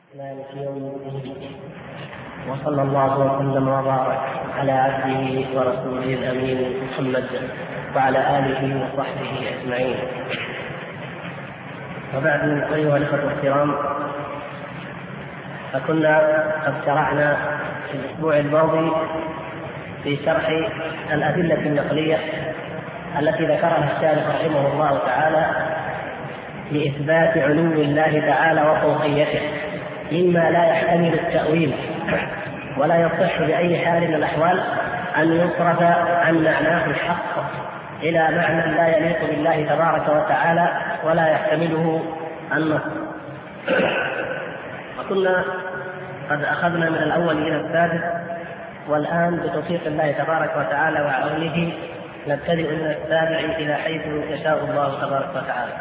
مالك يوم الدين، وصلى الله وسلم وبارك على عبده ورسوله الامين محمد وعلى اله وصحبه اجمعين. وبعد، ايها الاخوه الكرام، فكنا قد شرعنا في الاسبوع الماضي في شرح الادله النقليه التي ذكرها الشارح رحمه الله تعالى لاثبات علو الله تعالى وفوقيته، مما لا يحتمل التأويل ولا يصح بأي حال من الأحوال أن يصرف عن معناه الحق إلى معنى لا يليق بالله تبارك وتعالى ولا يحتمله النص. وكنا قد أخذنا من الأول إلى السادس، والآن بتوفيق الله تبارك وتعالى وعونه نبتدئ من السابع إلى حيث يشاء الله تبارك وتعالى.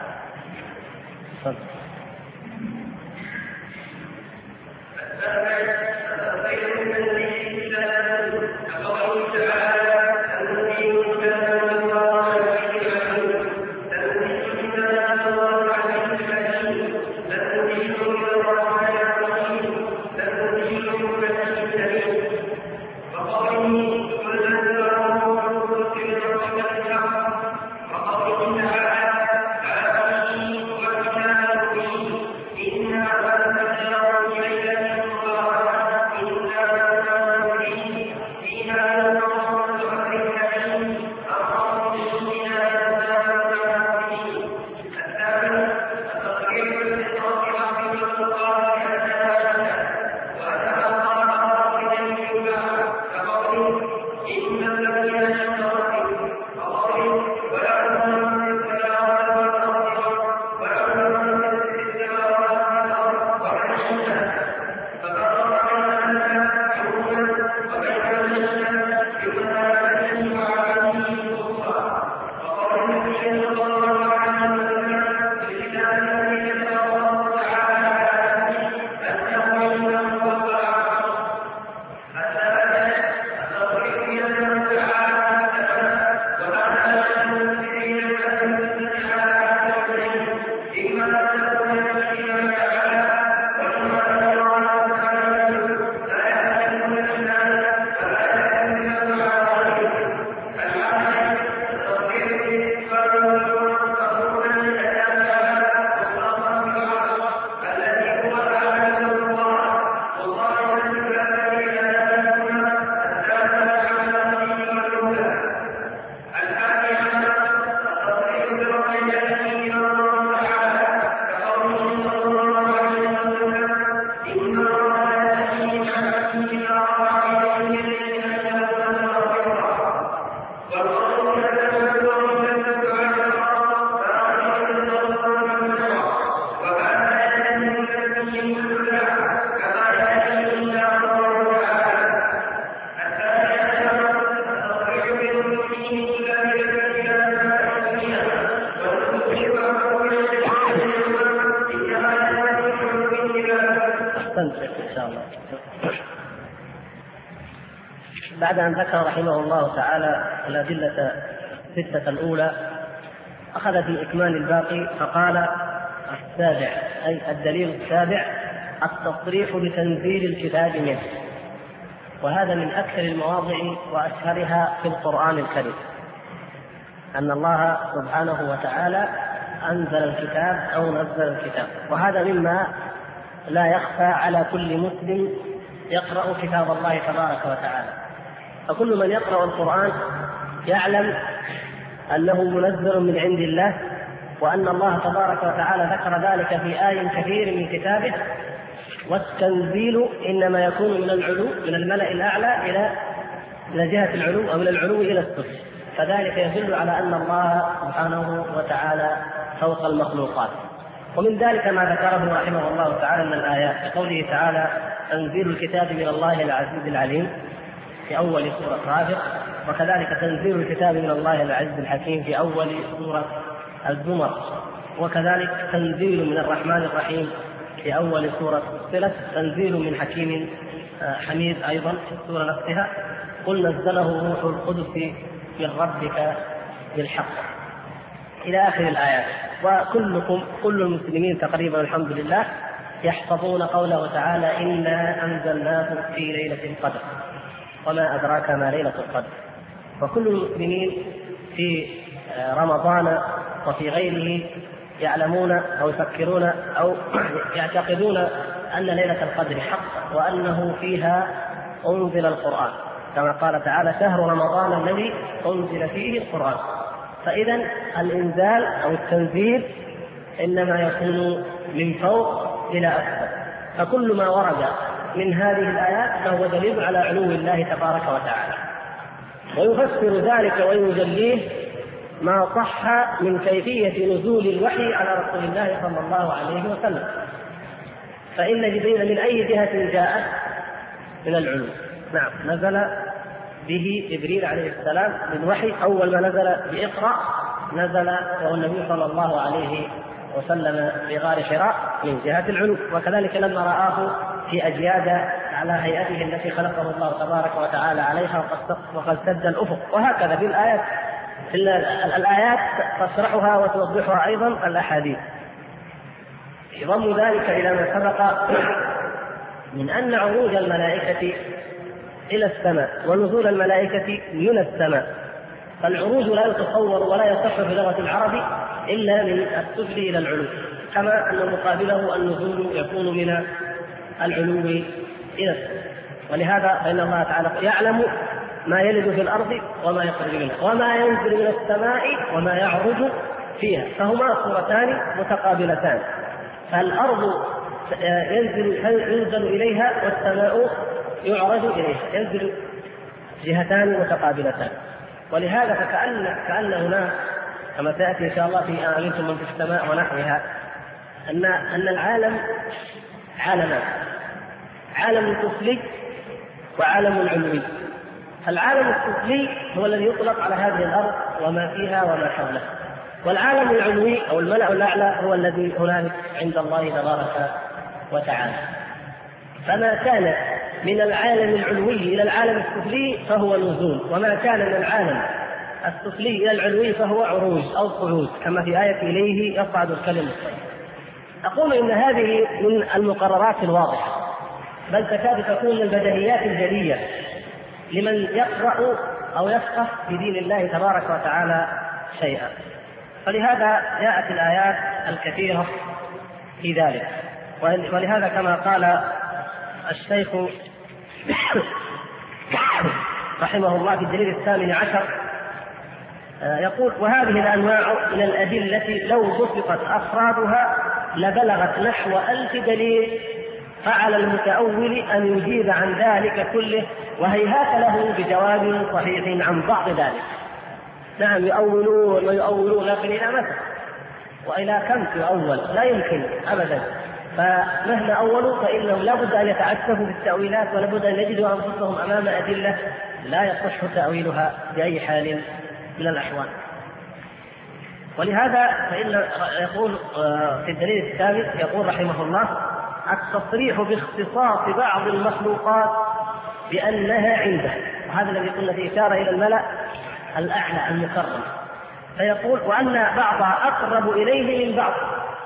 بعد أن ذكر رحمه الله تعالى الأدلة الستة الأولى، أخذ في إكمال الباقي فقال: السابع، أي الدليل السابع، التصريح بتنزيل الكتاب منه. وهذا من أكثر المواضع وأشهرها في القرآن الكريم، أن الله سبحانه وتعالى أنزل الكتاب أو نزل الكتاب، وهذا مما لا يخفى على كل مسلم يقرأ كتاب الله تبارك وتعالى. فكل من يقرأ القرآن يعلم أنه منزل من عند الله، وأن الله تبارك وتعالى ذكر ذلك في آي كثير من كتابه. والتنزيل إنما يكون من العلو، من الملأ الأعلى إلى جهة العلو، أو من العلو إلى السفل، فذلك يدل على أن الله سبحانه وتعالى فوق المخلوقات. ومن ذلك ما ذكره رحمه الله تعالى من الآيات، كقوله تعالى: تنزيل الكتاب من الله العزيز العليم في أول سورة غافر، وكذلك تنزيل الكتاب من الله العزيز الحكيم في أول سورة الزمر، وكذلك تنزيل من الرحمن الرحيم في أول سورة فصلت، تنزيل من حكيم حميد أيضا في السورة نفسها، قل نزله روح القدس من ربك بالحق، إلى آخر الآيات. وكل المسلمين تقريبا الحمد لله يحفظون قوله تعالى: إنا أنزلناه في ليلة القدر وما أدراك ما ليلة القدر. وكل المسلمين في رمضان وفي غيره يعلمون أو يفكرون أو يعتقدون أن ليلة القدر حق، وأنه فيها أنزل القرآن، كما قال تعالى: شهر رمضان الذي أنزل فيه القرآن. فإذا الإنزال أو التنزيل إنما يكون من فوق إلى أسفل، فكل ما ورد من هذه الآيات فهو دليل على علو الله تبارك وتعالى. ويفسر ذلك ويجليه ما صح من كيفية نزول الوحي على رسول الله صلى الله عليه وسلم. فإن جبريل من أي جهة جاء؟ من العلو. نعم، نزل به جبريل عليه السلام بالوحي. أول ما نزل بإقرأ نزل وهو النبي صلى الله عليه وسلم في غار حراء من جهة العلو. وكذلك لما رآه في أجياد على هيئته التي خلقه الله تبارك وتعالى عليها وقد سد الأفق. وهكذا في الآيات تشرحها وتوضحها أيضا الأحاديث. يضم ذلك إلى ما سبق من أن عروج الملائكة إلى السماء ونزول الملائكة من السماء، فالعروج لا يتصور ولا يصح في لغة العرب إلا من السفل إلى العلو، كما أن مقابله النزول يكون من العلو إلى السماء. ولهذا فإن الله تعالى يعلم ما يلد في الأرض وما يخرج منها وما ينزل من السماء وما يعرج فيها، فهما صورتان متقابلتان. فالأرض ينزل إليها والسماء يعرج إليها، ينزل جهتان متقابلتان. ولهذا كأن هنا كما سيأتي إن شاء الله في أمنتم من في السماء ونحوها أن العالم عالمان: عالم سفلي وعالم علوي. العالم السفلي هو الذي يطلق على هذه الأرض وما فيها وما حولها، والعالم العلوي أو الملأ الأعلى هو الذي هنالك عند الله تبارك وتعالى. فما كان من العالم العلوي إلى العالم السفلي فهو نزول، وما كان من العالم السفلي إلى العلوي فهو عروج أو صعود، كما في آية إليه يصعد الكلم الطيب. أقول إن هذه من المقررات الواضحة، بل تكاد تكون من البديهيات الجلية لمن يقرأ أو يفقه في دين الله تبارك وتعالى شيئا. فلهذا جاءت الآيات الكثيرة في ذلك. ولهذا كما قال الشيخ رحمه الله في الدليل 18 يقول: وهذه الأنواع من الأدلة لو بسطت أفرادها لبلغت نحو 1000 دليل، فعلى المتأول أن يجيب عن ذلك كله، وهيهات له بجواب صحيح عن بعض ذلك. نعم، يؤولون ويؤولون، لكن إلى متى وإلى كم تؤول؟ لا يمكن أبدا. فمهما أولوا فإنهم لابد أن يتعسفوا بالتأويلات، ولابد أن يجدوا أنفسهم أمام أدلة لا يصح تأويلها بأي حال من الأحوال. ولهذا فإن يقول في الدليل الثالث يقول رحمه الله: التصريح باختصاص بعض المخلوقات بأنها عنده. وهذا الذي قلنا في إشارة إلى الملأ الأعلى المكرم. فيقول: وأن بعضها أقرب إليه من بعض.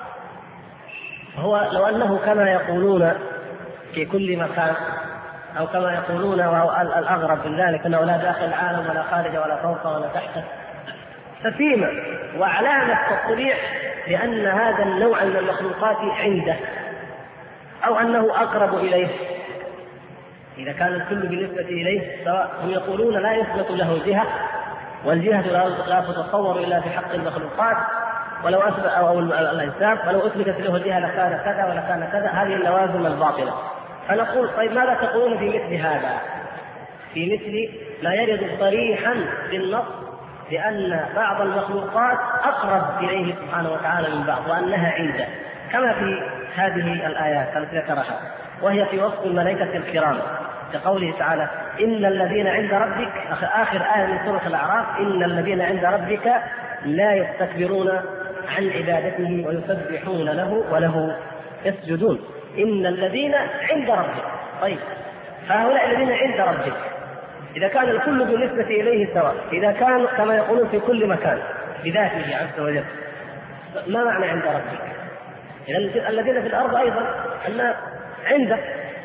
هو لو أنه كما يقولون في كل مكان، أو كما يقولون وهو الأغرب من ذلك أنه لا داخل العالم ولا خارج ولا فوق ولا تحت، ففيما وعلامة التصريح بأن هذا النوع من المخلوقات عنده أو أنه أقرب إليه. إذا كان الكل بالنسبة إليه سواء، هم يقولون لا يثبت له جهة، والجهة لا تتصور إلا في حق المخلوقات، ولو أثبت أو الإنسان ولو أثبتت له الجهة لكان كذا ولكان كذا. هذه اللوازم الباطلة. فنقول: طيب ماذا تقولون في مثل هذا؟ في مثل ما يرد صريحا بالنص بأن بعض المخلوقات أقرب إليه سبحانه وتعالى من بعض، وأنها عنده، كما في هذه الآيات التي ذكرها، وهي في وصف الملائكة الكرام كقوله تعالى: إن الذين عند ربك، آخر آية من سورة الأعراف: إن الذين عند ربك لا يستكبرون عن عبادته ويسبحون له وله يسجدون. إن الذين عند ربك. طيب، فهؤلاء الذين عند ربك إذا كان الكل بالنسبة إليه سواء، إذا كان كما يقولون في كل مكان بذاته عز وجل، ما معنى عند ربك؟ إذا الذين في الأرض أيضا أن عنده.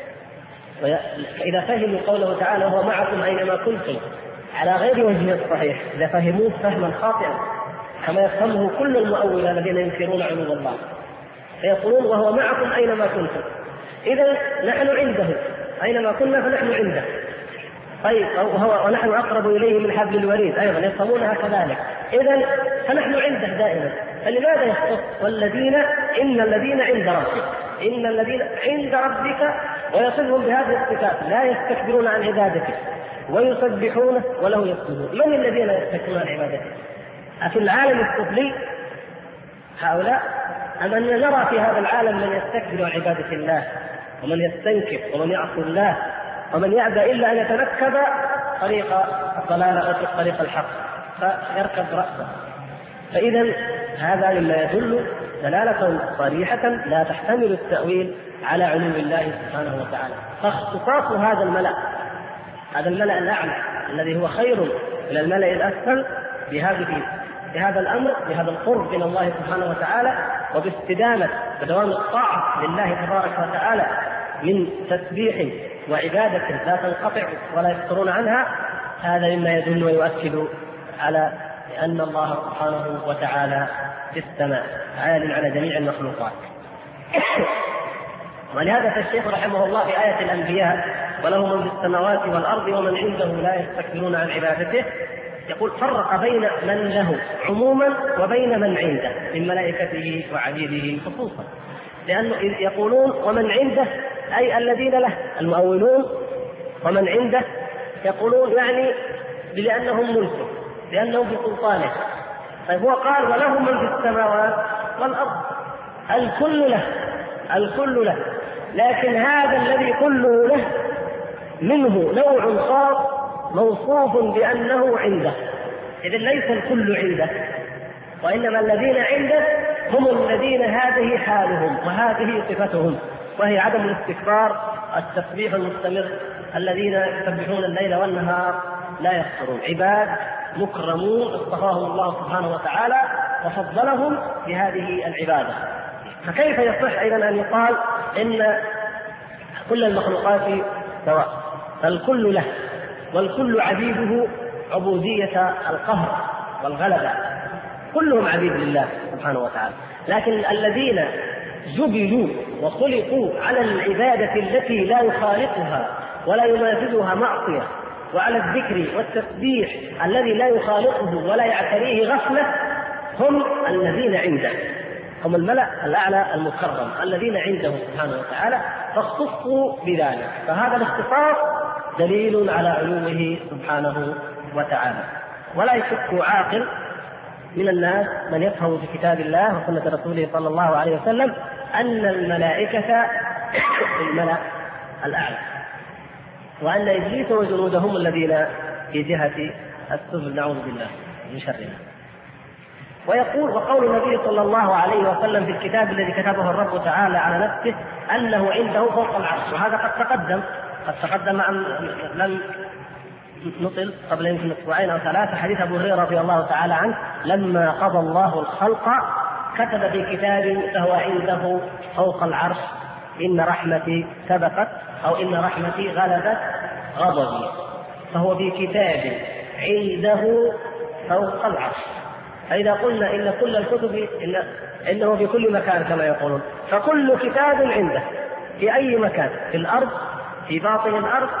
فإذا فهموا قوله تعالى وهو معكم أينما كنتم على غير وجهه الصحيح، إذا فهموه فهما خاطئا كما يفهمه كل المؤولة الذين ينكرون علو الله، فيقولون وهو معكم أينما كنتم، إذا نحن عنده أينما كنا فنحن عنده. طيب ونحن أقرب إليه من حبل الوريد، أيضا يفهمونها كذلك، إذا فنحن عنده دائما. فلماذا يختص والذين إن الذين عند ربك، إن الذين عند ربك، ويصفهم بهذه الصفات لا يستكبرون عن عبادته ويسبحونه وله يسجدون. من الذين يستكبرون عن عبادته؟ أفي العالم السفلي هؤلاء أم أن نرى في هذا العالم من يستكبر عن عبادة الله ومن يستنكر ومن يعصي الله ومن يأبى إلا أن يتنكب طريق الضلال أو طريق الحق فيركب رأسه؟ فإذا هذا مما يدل دلالة صريحة لا تحتمل التأويل على علو الله سبحانه وتعالى. فاختصاص هذا الملأ الأعلى الذي هو خير من الملأ الأسفل بهذا الأمر، بهذا القرب من الله سبحانه وتعالى، وباستدامة بدوام الطاعة لله تبارك وتعالى من تسبيح وعبادة لا تنقطع ولا يفترون عنها، هذا مما يدل ويؤكد على أن الله سبحانه وتعالى في السماء عال على جميع المخلوقات. ولهذا فالشيخ رحمه الله في آية الأنبياء وله من في السماوات والأرض ومن عنده لا يستكبرون عن عبادته، يقول فرق بين من له عموما وبين من عنده من ملائكته وعبيده خصوصا، لأنه يقولون ومن عنده أي الذين له المؤولون، ومن عنده يقولون يعني لأنهم ملكه لأنهم بسلطانه. طيب هو قال وله من في السماوات والأرض، الكل له، لكن هذا الذي كله له منه نوع خاص موصوف بأنه عنده. إذن ليس الكل عنده، وإنما الذين عنده هم الذين هذه حالهم وهذه صفتهم، وهي عدم الاستكبار، التسبيح المستمر، الذين يسبحون الليل والنهار لا يفترون، عباد مكرمون اصطفاهم الله سبحانه وتعالى وفضلهم بهذه العبادة. فكيف يصح أيضا أن يقال إن كل المخلوقات سواء؟ فالكل له والكل عبيده عبودية القهر والغلبة، كلهم عبيد لله سبحانه وتعالى، لكن الذين جبلوا وخلقوا على العبادة التي لا يخالقها ولا يماثلها معصية، وعلى الذكر والتسبيح الذي لا يخالقه ولا يعتريه غفلة، هم الذين عنده، هم الملأ الأعلى المكرم الذين عنده سبحانه وتعالى، فاختصوا بذلك. فهذا الاختصاص دليل على علوه سبحانه وتعالى. ولا يشك عاقل من الناس من يفهم في كتاب الله وسنة رسوله صلى الله عليه وسلم أن الملائكة الملأ الأعلى، وأن إبليس وجنوده هم الذين في جهة السفل، نعوذ بالله من شرها. ويقول وقول النبي صلى الله عليه وسلم في الكتاب الذي كتبه الرب تعالى على نفسه أنه عنده فوق العرش، وهذا قد تقدم أن لم نطل قبل يمكن أسبوعين أو ثلاثة حديث أبو هريرة رضي الله تعالى عنه لما قضى الله الخلق كتب في كتاب فهو عنده فوق العرش إن رحمتي سبقت أو إن رحمتي غلبت غضبي، فهو في كتاب عنده فوق العرش. فإذا قلنا إن كل الكتب إنه في كل مكان كما يقولون، فكل كتاب عنده في أي مكان، في الأرض، في باطن الأرض،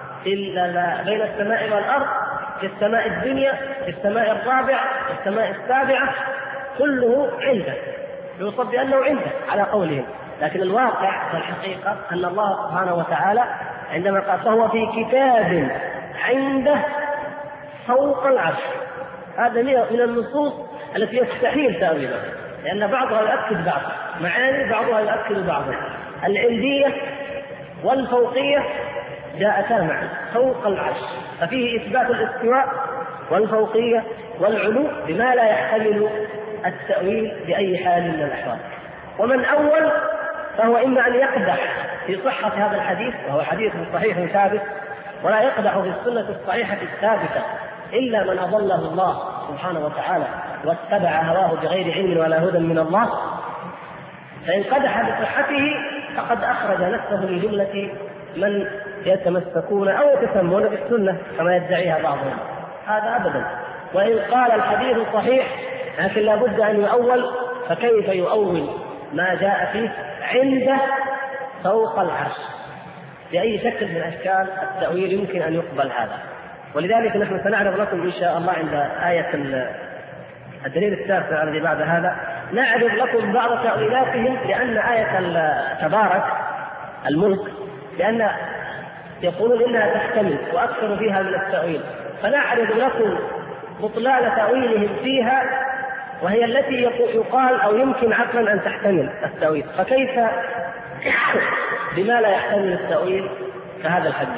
بين السماء والأرض، في السماء الدنيا، في السماء الرابعة، في السماء السابعة، كله عنده، يوصف بأنه عنده على قولهم. لكن الواقع والحقيقة أن الله سبحانه وتعالى عندما قال فهو في كتاب عنده فوق العرش، هذا من النصوص التي يستحيل تأويلها، لأن بعضها يؤكد بعض، معاني بعضها يؤكد بعضها. العندية والفوقية جاءتا معا فوق العرش، ففيه إثبات الاستواء والفوقية والعلو بما لا يحتمل التأويل بأي حال من الأحوال. ومن أول فهو إما أن يقدح في صحة هذا الحديث، وهو حديث صحيح ثابت، ولا يقدح في السنة الصحيحة الثابتة إلا من أضله الله سبحانه وتعالى واتبع هواه بغير علم ولا هدى من الله، فإن قدح بصحته فقد أخرج نفسه من جملة من يتمسكون أو يتسمون بالسنة كما يدعيها بعضهم، هذا أبدا. وإن قال الحديث صحيح لكن لا بد أن يؤول، فكيف يؤول ما جاء فيه عنده فوق العرش؟ بأي شكل من أشكال التأويل يمكن أن يقبل هذا؟ ولذلك نحن سنعرض لكم إن شاء الله عند آية الدليل التاسع الذي بعد هذا نعرض لكم بعض تأويلاتهم، لأن آية تبارك الملك لأن يقولون إنها تحتمل وأكثر فيها من التأويل، فنعرض لكم بطلان تأويلهم فيها، وهي التي يقال أو يمكن عقلا أن تحتمل التأويل، فكيف بما لا يحتمل التأويل كهذا الحديث؟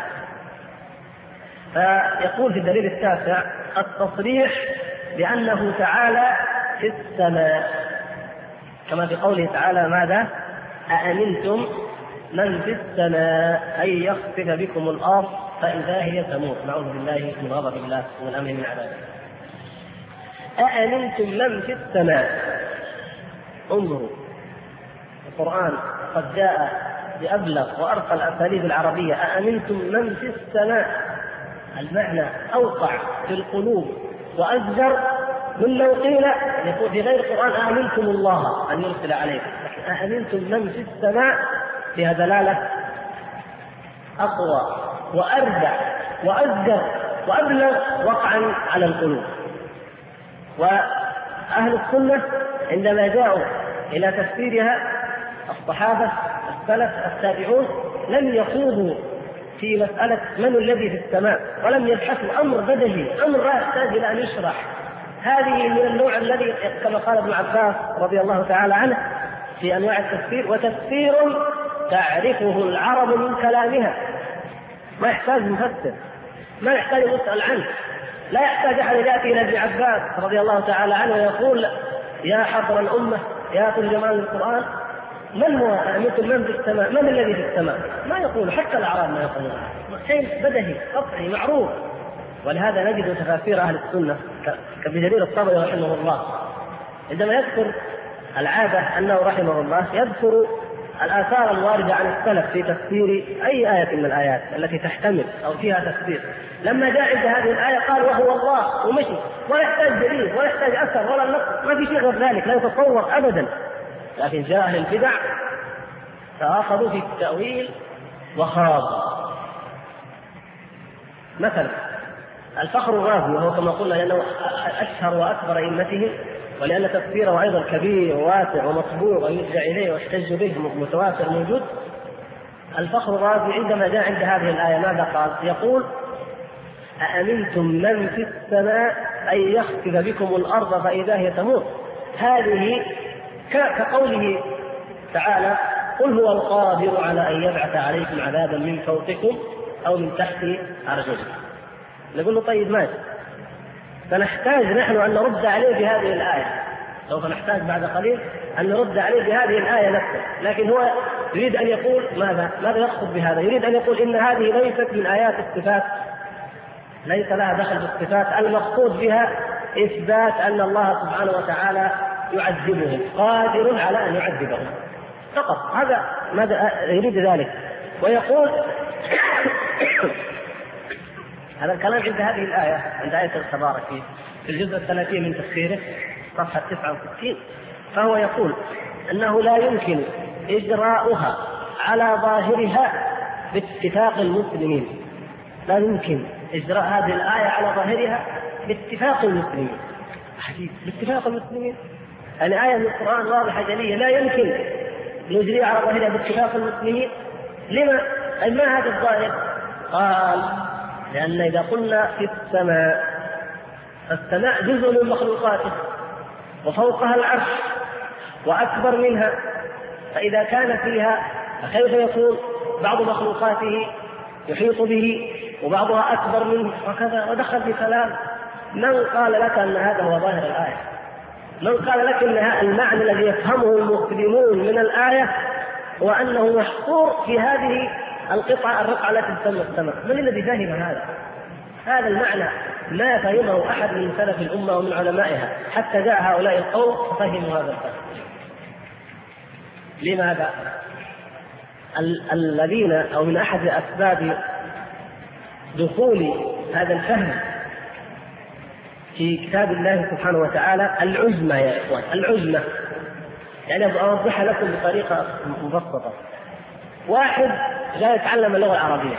فيقول في الدليل التاسع التصريح بأنه تعالى في السماء، كما في قوله تعالى ماذا؟ أأمنتم من في السماء أن يخسف بكم الأرض فإذا هي تمور. نعوذ بالله من غضب الله ومن أمن من عذابه. أأمنتم من في السماء، انظروا القرآن قد جاء بأبلغ وأرقى الأساليب العربية. أأمنتم من في السماء، المعنى أوقع في القلوب وأجدر من لو قيل يقول في غير القرآن أأمنتم الله أن يرسل عليكم، لكن أأمنتم من في السماء فيها دلالة أقوى وأرجع وأجدر وأبلغ وقعا على القلوب. وأهل السنة عندما جاءوا إلى تفسيرها الصحابة السلف التابعون لم يخوضوا في مسألة من الذي في السماء، ولم يبحثوا أمر بدهي، أمر لا يحتاج إلى أن يشرح. هذه من النوع الذي كما قال ابن عباس رضي الله تعالى عنه في أنواع التفسير: وتفسير تعرفه العرب من كلامها. ما يحتاج مفسر، ما يحتاج يسأل عنه، لا يحتاج أحد يأتي إلى ابن عباس رضي الله تعالى عنه ويقول يا حبر الأمة يا ترجمان القرآن من هو أأمنتم من في السماء، من الذي في السماء؟ ما يقول، حتى الأعراب ما يقولون، شيء بدهي قطعي معروف. ولهذا نجد تفاسير أهل السنة كابن جرير الطبري رحمه الله عندما يذكر العادة أنه رحمه الله يذكر الآثار الواردة عن السلف في تفسير أي آية من الآيات التي تحتمل أو فيها تفسير. لما جاء عند هذه الآية قال وهو الله ومشي، ولا يحتاج دليل ولا يحتاج أثر ولا نص، ما في شيء غير ذلك، لا يتصور أبدا. لكن جاء أهل البدع فأخذوا في التأويل وخاضوا. مثلا الفخر الرازي، وهو كما قلنا لأنه أشهر وأكبر أئمتهم، ولأن تفسيره أيضا كبير وواسع ومطبوع ويرجع إليه واحتج به متواتر موجود. الفخر الرازي عندما جاء عند هذه الآية ماذا قال؟ يقول أأمنتم من في السماء أن يخسف بكم الأرض فإذا هي تمور. هذه كقوله تعالى قل هو القادر على أن يبعث عليكم عذابا من فوقكم أو من تحت أرجلكم. نقول له طيب ماشي، فنحتاج نحن أن نرد عليه بهذه الآية، سوف نحتاج بعد قليل أن نرد عليه بهذه الآية نفسها. لكن هو يريد أن يقول ماذا يقصد بهذا؟ يريد أن يقول إن هذه ليست من آيات الصفات، ليس لها دخل بالصفات، المقصود بها إثبات أن الله سبحانه وتعالى يعذبهم، قادر على أن يعذبهم فقط. هذا ماذا يريد ذلك؟ ويقول هذا الكلام عند هذه الآية، عند آية التبارك في الجزء 30 من تفسيره صفحة 69، فهو يقول أنه لا يمكن إجراؤها على ظاهرها باتفاق المسلمين. لا يمكن إجراء هذه الآية على ظاهرها باتفاق المسلمين. حديث باتفاق المسلمين، يعني آية من القرآن واضحة جلية لا يمكن نجريها على ظاهرها باتفاق المسلمين. لما؟ أي ما هذا الظاهر؟ قال لأن إذا قلنا في السماء، السماء جزء من مخلوقاته وفوقها العرش وأكبر منها، فإذا كان فيها فكيف يكون بعض مخلوقاته يحيط به وبعضها أكبر منه وكذا؟ ودخل في كلام. من قال لك أن هذا هو ظاهر الآية؟ من قال لك أن المعنى الذي يفهمه المسلمون من الآية هو أنه محصور في هذه القطعة الرقعة التي تسمى السماء؟ من الذي فهم هذا؟ هذا المعنى ما فهمه أحد من سلف الأمة ومن علمائها، حتى جاء هؤلاء القوم ففهموا هذا الفهم. لماذا؟ الذين أو من أحد أسباب دخول هذا الفهم في كتاب الله سبحانه وتعالى العزمة يا إخوان، العزمة. يعني أوضحها لكم بطريقة مبسطة. واحد جاء يتعلم اللغة العربية،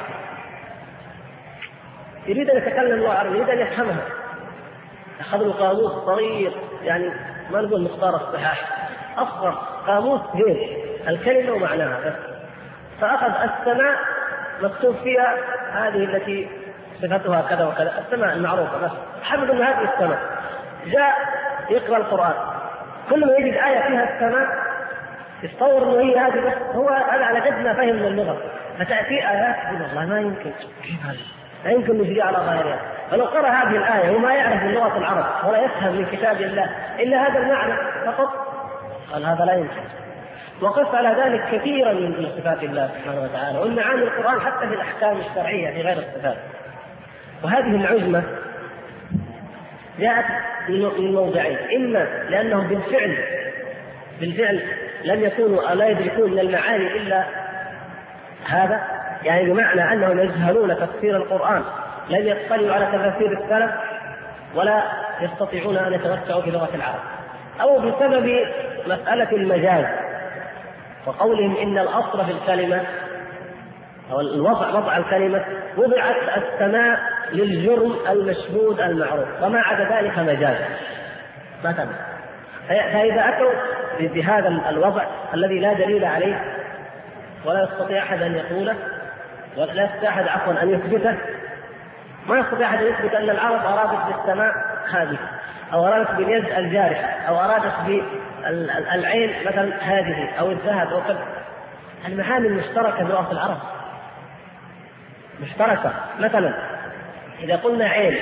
يريد أن يتكلم اللغة العربية، يريد أن يفهمها، أخذ له قاموس صغير، يعني ما نقول مختار الصحاح، أصغر قاموس هيك الكلمة ومعناها بس، فأخذ السماء مكتوب فيها هذه التي صفتها كذا وكذا، السماء المعروفة بس، حفظ من هذه السماء. جاء يقرأ القرآن، كل ما يجد آية فيها السماء يتصور أنه هي هذه بس، هو هذا على قد ما فهم من اللغة. فتأتي آيات يقول والله ما يمكن، لا يمكن نجري على ظاهرها. فلو قرأ هذه الآية وما يعرف من لغة العرب ولا يفهم من كتاب الله إلا هذا المعنى فقط، قال هذا لا يمكن. وقف على ذلك كثيرا من صفات الله سبحانه وتعالى ومن معاني القرآن حتى في الأحكام الشرعية في غير الصفات. وهذه العزمة جاءت من موضعين: إما لأنهم بالفعل لم يكونوا أو لا يدركون من المعاني إلا هذا، يعني بمعنى أنهم يجهلون تفسير القرآن، لم يطلعوا على تفاسير السلف ولا يستطيعون أن يتوسعوا في لغة العرب، أو بسبب مسألة المجاز وقولهم إن الأصل في الكلمة أو وضع الكلمة وضعت السماء للجرم المشهود المعروف، وما عدا ذلك مجاز مثلا. فإذا أتوا بهذا الوضع الذي لا دليل عليه ولا يستطيع أحد أن يقوله ولا يستطيع أحد عفوا أن يثبته، ما يستطيع أحد أن يثبت أن العرب أرادت بالسماء هذه أو أرادت باليد الجارحة أو أرادت بالعين مثلا هذه أو الذهب أو كذا. المعاني المشتركة بلغة العرب مشتركة. مثلا إذا قلنا عين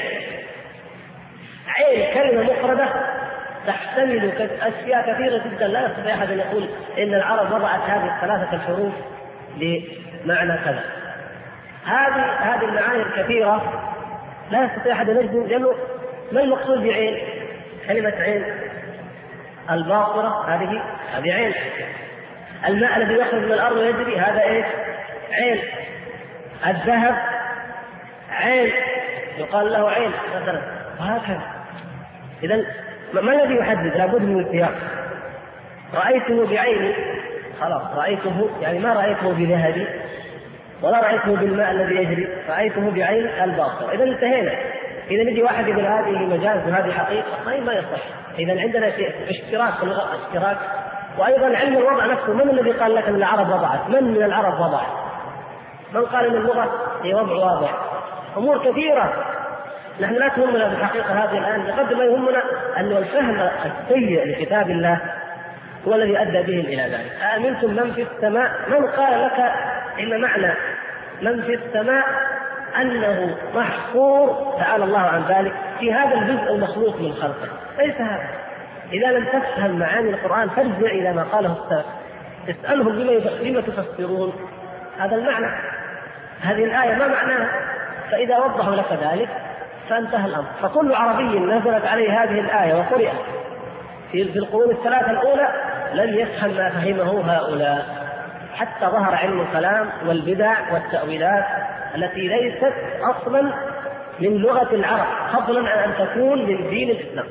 كلمة مفردة تحتمل أشياء كثيرة جدا، لا يستطيع أحد أن يقول إن العرب وضعت هذه الثلاثة الحروف لمعنى كذا. هذه المعاني الكثيرة لا يستطيع أحد أن يجزم، لأنه ما المقصود بعين؟ كلمة عين الباطرة هذه عين. الماء الذي يخرج من الأرض ويجري هذا إيش؟ عين. الذهب عين يقال له عين مثلا، وهكذا. إذن ما الذي يحدد؟ لابد من السياق. رأيته بعيني خلاص، رأيته يعني ما رأيته بذهبي ولا رأيته بالماء الذي يجري، رأيته بعين الباطل. إذا انتهينا. إذا يجي واحد يقول هذه مجاز وهذه حقيقة ما يصح. إذا عندنا شيء اشتراك في اللغة، اشتراك. وأيضا علم الوضع نفسه، من الذي قال لك أن العرب وضعت؟ من العرب وضع؟ من قال أن اللغة هي وضع واضح؟ أمور كثيرة نحن لا تهمنا بالحقيقة هذه الآن، بقدر ما يهمنا أن الفهم السيء لكتاب الله هو الذي أدى بهم إلى ذلك. أأمنتم من في السماء؟ من قال لك إن معنى من في السماء أنه محصور تعالى الله عن ذلك في هذا الجزء المخلوق من خلقه؟ ليس هذا. إذا لم تفهم معاني القرآن فارجع إلى ما قاله السلف، اسألهم لما تفسرون هذا المعنى، هذه الآية ما معناها؟ فإذا وضحوا لك ذلك فانتهى الأمر. فكل عربي نزلت عليه هذه الآية وقرئت في القرون الثلاثة الأولى لن يفهم ما فهمه هؤلاء، حتى ظهر علم الكلام والبدع والتأويلات التي ليست أصلا من لغة العرب، فضلا عن أن تكون من دين الإسلام.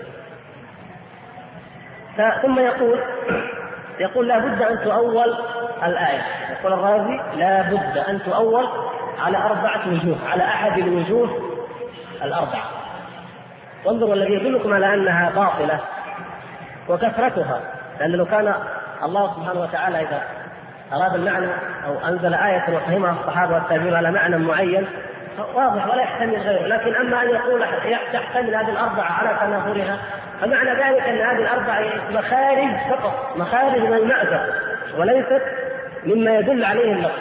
ثم يقول لا بد أن تؤول الآية. يقول الرازي لا بد أن تؤول على 4 وجوه، على أحد الوجوه 4. وانظروا الذي يدلكم على أنها باطلة وكثرتها، لأن لو كان الله سبحانه وتعالى إذا أراد المعنى أو أنزل آية وفهمها الصحابة والتابعين على معنى معين واضح ولا يحتمل غيره، لكن أما أن يقول تحتمل هذه 4 على تناظرها، فمعنى ذلك أن هذه 4 مخارج فقط، مخارج من المأزق وليست مما يدل عليه اللفظ.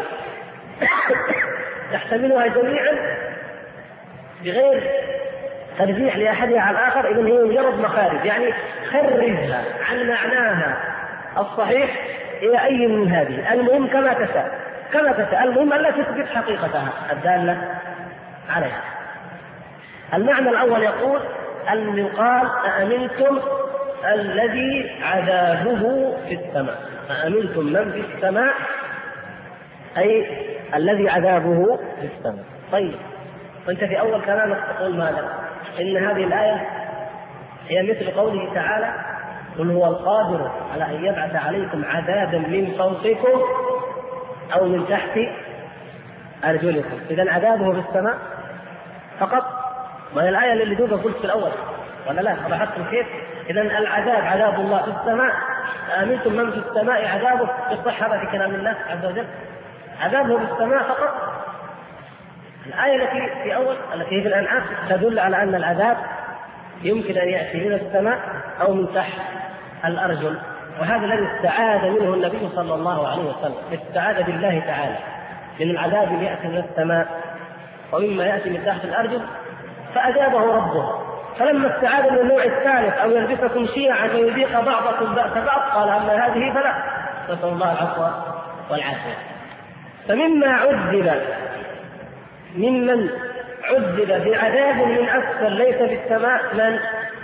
يحتملها جميعا بغير ترجيح لأحدها على الآخر، إذن هي مجرد مخارج، يعني خرجها عن معناها الصحيح إلى أي من هذه، المهم كما تشاء، المهم ألا تثبت حقيقتها الدالة عليها. المعنى الأول يقول أن يقال أأمنتم الذي عذابه في السماء. أأمنتم من في السماء أي الذي عذابه في السماء. طيب، وأنت في أول كلامك تقول ماذا؟ إن هذه الآية هي مثل قوله تعالى: قل هو القادر على أن يبعث عليكم عذابا من فوقكم أو من تحت أرجلكم. إذن عذابه في السماء فقط، ما هي الآية اللي دوبها قلت في الأول ولا لا؟ لاحظتم كيف؟ إذن العذاب عذاب الله في السماء. أأمنتم من في السماء عذابه، يصح هذا في كلام الله عز وجل؟ عذابه في السماء فقط. الآية التي في أول التي في الأنعام تدل على أن العذاب يمكن أن يأتي من السماء أو من تحت الأرجل، وهذا الذي استعاذ منه النبي صلى الله عليه وسلم، استعاذ بالله تعالى من العذاب يأتي من السماء ومما يأتي من تحت الأرجل، فأجابه ربه. فلما استعاذ من النوع الثالث أو يلبسكم شيعا ويذيق بعضكم بأس بعض قال: أما هذه فلا، نسأل الله العفو والعافية. فمما عذب ممن عذب بعذاب من أسفل ليس في السماء من؟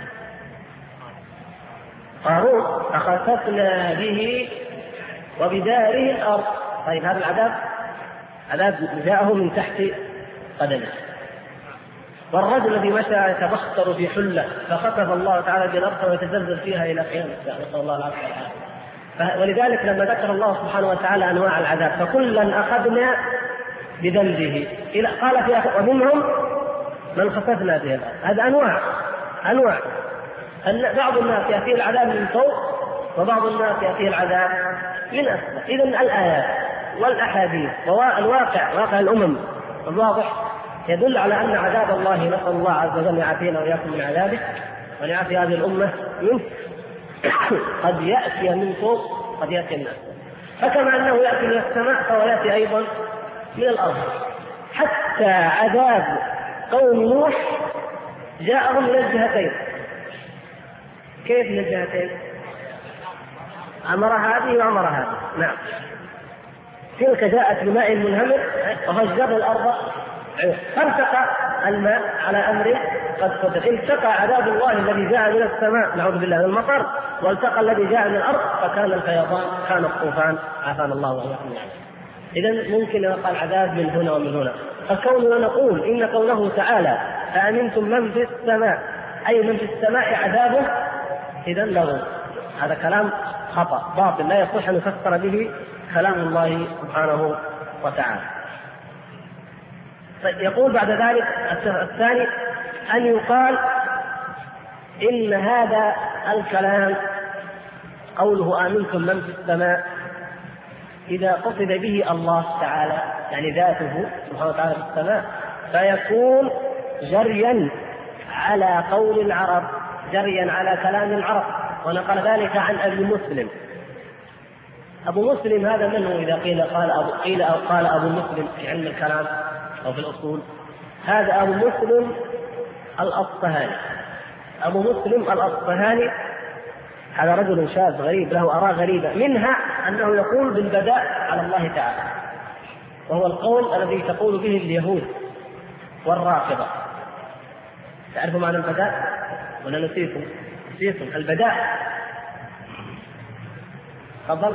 قارون، فخسفنا به وبداره الأرض. طيب، هذا العذاب عذاب جاءه من تحت قدمه. والرجل الذي مشى يتبختر في حلة فخسف الله تعالى بالأرض ويتزلزل فيها إلى قيام الساعة، نسأل الله العافية والعافية. ولذلك لما ذكر الله سبحانه وتعالى أنواع العذاب فكلا أخذنا بذنبه، قال في ومنهم من خسفنا به الأرض. هذا أنواع. بعض الناس يأتيه العذاب من فوق وبعض الناس يأتيه العذاب من أسفل. إذن الآيات والأحاديث والواقع، واقع الأمم الواضح يدل على أن عذاب الله، نسأل الله عز وجل يعافينا وإياكم من عذابه وأن يعافي هذه الأمة منه، قد يأتي من فوق قد يأتي من أسفل. فكما أنه يأتي من السماء فهو يأتي أيضا من الأرض. حتى عذاب قوم نوح جاءهم من الجهتين. كيف من الجهتين؟ أمر هذه وأمر هذه. نعم، تلك جاءت بماء منهمر وفجرنا الأرض فالتقى الماء على أمر قد قدر. التقى عذاب الله الذي جاء من السماء نعوذ بالله من المطر، والتقى الذي جاء من الأرض فكان الفيضان، كان الطوفان، عافانا الله وإياكم. إذن ممكن يقع العذاب من هنا ومن هنا. فكوننا نقول إن قوله تعالى أأمنتم من في السماء أي من في السماء عذابه، إذن له هذا كلام خطأ باطل لا يصح أن يفسر به كلام الله سبحانه وتعالى. يقول بعد ذلك الثاني أن يقال إن هذا الكلام قوله آمنتم من في السماء إذا قصد به الله تعالى يعني ذاته سبحانه وتعالى في السماء فيكون جريا على قول العرب، جريا على كلام العرب. ونقل ذلك عن أبي مسلم. أبو مسلم هذا من هو؟ إذا قيل قال أبو مسلم في علم الكلام أو في الأصول، هذا أبو مسلم الأصفهاني. أبو مسلم الأصفهاني هذا رجل شاذ غريب له آراء غريبة، منها أنه يقول بالبداء على الله تعالى، وهو القول الذي تقول به اليهود والرافضة. تعرفوا معنى البداء ولا نسيتم؟ البداء تفضل.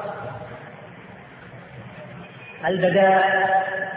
البداء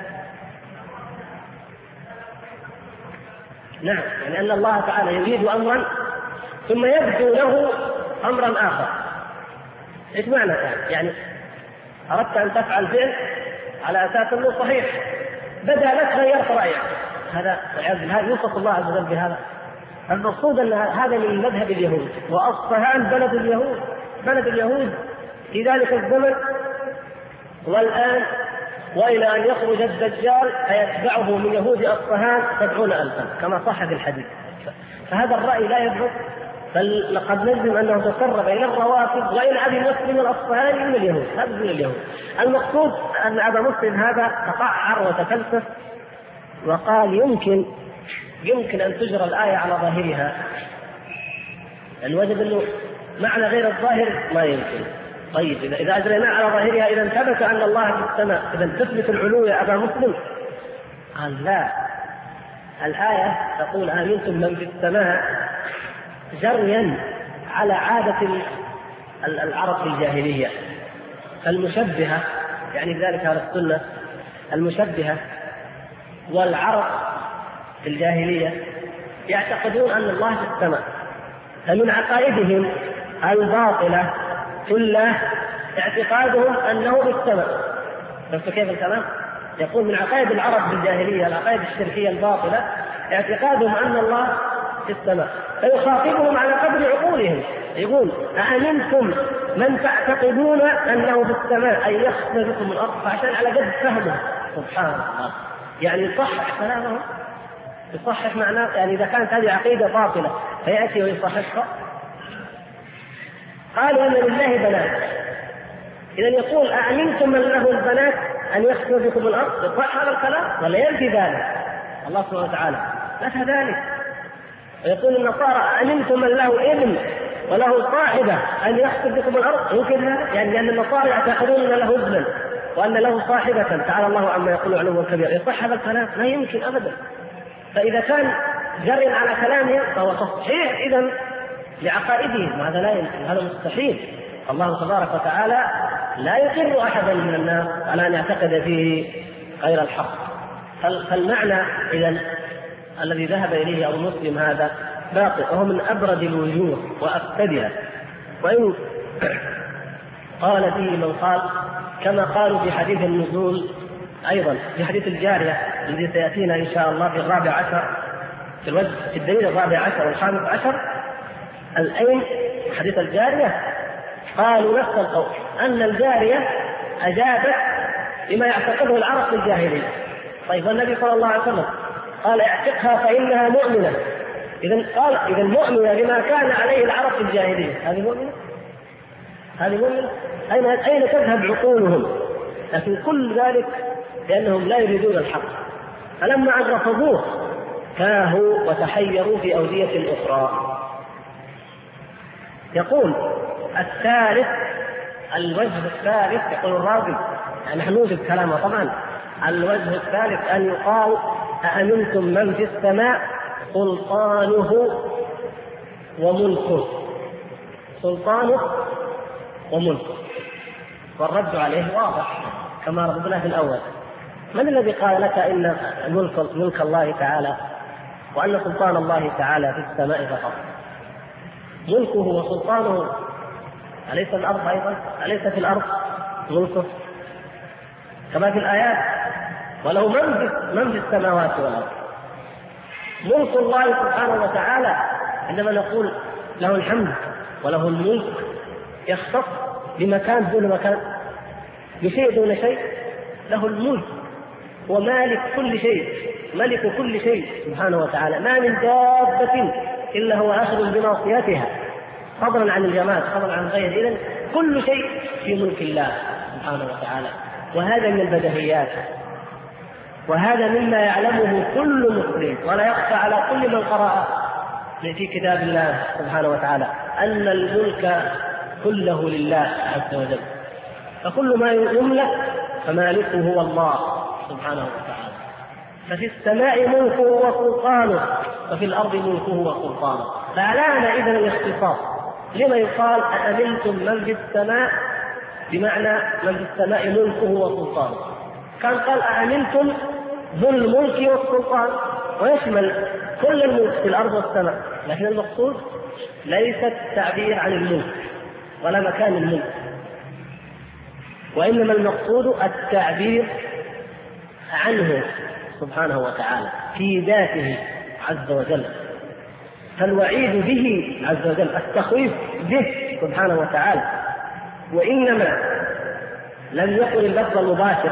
نعم، يعني أن الله تعالى يريد أمرا ثم يبدو له أمرا آخر. إيش معنى ذلك؟ يعني أردت أن تفعل فعل على أساس أنه صحيح، بدأ لك غيرت رأيك، هذا يوصف الله عز وجل بهذا. المقصود أن هذا من مذهب اليهود، وأصفهان بلد اليهود في ذلك الزمن والآن، وإلى أن يخرج الدجال فيتبعه من يهود أصفهان 70,000 كما صح في الحديث. فهذا الرأي لا يضبط، بل لقد نجزم أنه تسرب إلى الروافض وإلى أبي مسلم الأصفهاني من اليهود. هذا من اليهود. المقصود أن أبا مسلم هذا تقعر وتفلسف وقال يمكن أن تجرى الآية على ظاهرها، يعني وجد أنه معنى غير الظاهر ما يمكن. طيب إذا أجرينا على ظاهرها إذا ثبت أن الله في السماء، إذا تثبت العلو يا أبا مسلم؟ قال لا، الآية تقول آمنتم من في السماء جريا على عادة العرب في الجاهلية، المشبهة، يعني ذلك أهل السنة المشبهة والعرب في الجاهلية يعتقدون أن الله في السماء، فمن عقائدهم الباطلة في الله اعتقادهم أنه في السماء. شفتوا كيف الكلام؟ يقول من عقائد العرب في الجاهلية، العقائد الشركية الباطلة، اعتقادهم أن الله في السماء، فيخاطبهم على قدر عقولهم، يقول أأمنتم من تعتقدون أنه في السماء أي يخسف بكم الأرض، فعشان على قد فهمه سبحان الله يعني يصحح كلامه، يصحح معناه. يعني إذا كانت هذه عقيدة باطلة فيأتي ويصححها. قالوا أن لله بنات، إذا يقول أأمنتم من له البنات أن يخسف بكم الأرض، يصح هذا الكلام ولا ينفي ذلك؟ الله سبحانه وتعالى نفى ذلك. ويقول النصارى أأمنتم من له ابن وله صاحبة أن يخسف بكم الأرض، يمكن هذا؟ يعني لأن النصارى يعتقدون أن له ابنا وأن له صاحبة، تعالى الله عما يقول علوا كبيرا، يصح هذا الكلام؟ لا يمكن أبدا. فإذا كان جري على كلامه فهو تصحيح إذن لعقائدهم، وهذا لا يمكن، هذا مستحيل. الله تبارك وتعالى لا يقر أحدا من الناس على أن يعتقد فيه غير الحق. فالمعنى إذن الذي ذهب إليه أبو مسلم هذا باطل، وهو من أبرد الوجوه وأفسدها. وإن قال فيه من قال كما قالوا في حديث النزول أيضا، في حديث الجارية الذي سيأتينا إن شاء الله في 14 في الوجه في الدليل 14 و15 الأين حديث الجارية، قالوا نفس القول أن الجارية أجابت بما يعتقده العرب في الجاهلية. طيب والنبي صلى الله عليه وسلم قال اعتقها فإنها مؤمنة، إذا مؤمنة بما كان عليه العرب في الجاهلية، هذه مؤمنة؟ هذه مؤمنة؟ أين تذهب عقولهم؟ لكن كل ذلك لأنهم لا يريدون الحق، فلما أن رفضوه تاهوا وتحيروا في أودية أخرى. يقول الثالث، الوجه الثالث، يقول الرازي، يعني نحن نوجد كلامه طبعا، الوجه الثالث أن يقال أأمنتم من في السماء سلطانه وملكه، سلطانه وملكه، والرد عليه واضح كما ردنا في الأول. من الذي قال لك إن ملك الله تعالى وأن سلطان الله تعالى في السماء فقط؟ ملكه وسلطانه أليس الأرض أيضا؟ أليس في الأرض ملكه كما في الآيات؟ وله من في السماوات والأرض. ملك الله سبحانه وتعالى عندما نقول له الحمد وله الملك يختص بمكان دون مكان، بشيء دون شيء، له الملك ومالك كل شيء، ملك كل شيء سبحانه وتعالى، ما من دابة إلا هو آخذ بناصيتها، فضلا عن الجماد فضلا عن غيره. إذن كل شيء في ملك الله سبحانه وتعالى، وهذا من البديهيات، وهذا مما يعلمه كل مسلم ولا يخفى على كل من قرأ في كتاب الله سبحانه وتعالى أن الملك كله لله عز وجل، فكل ما يملك فمالكه هو الله سبحانه وتعالى. ففي السماء ملكه وسلطانه وفي الأرض ملكه وسلطانه، فأعلان إذن الاختصاص. لما يقال أأمنتم من في السماء بمعنى من في السماء ملكه وسلطانه، كان قال أأمنتم ذو الملك والسلطان، ويشمل كل الملك في الأرض والسماء، لكن المقصود ليس التعبير عن الملك ولا مكان الملك، وإنما المقصود التعبير عنه سبحانه وتعالى في ذاته عز وجل، فالوعيد به عز وجل، التخويف به سبحانه وتعالى. وإنما لم يكن اللفظ المباشر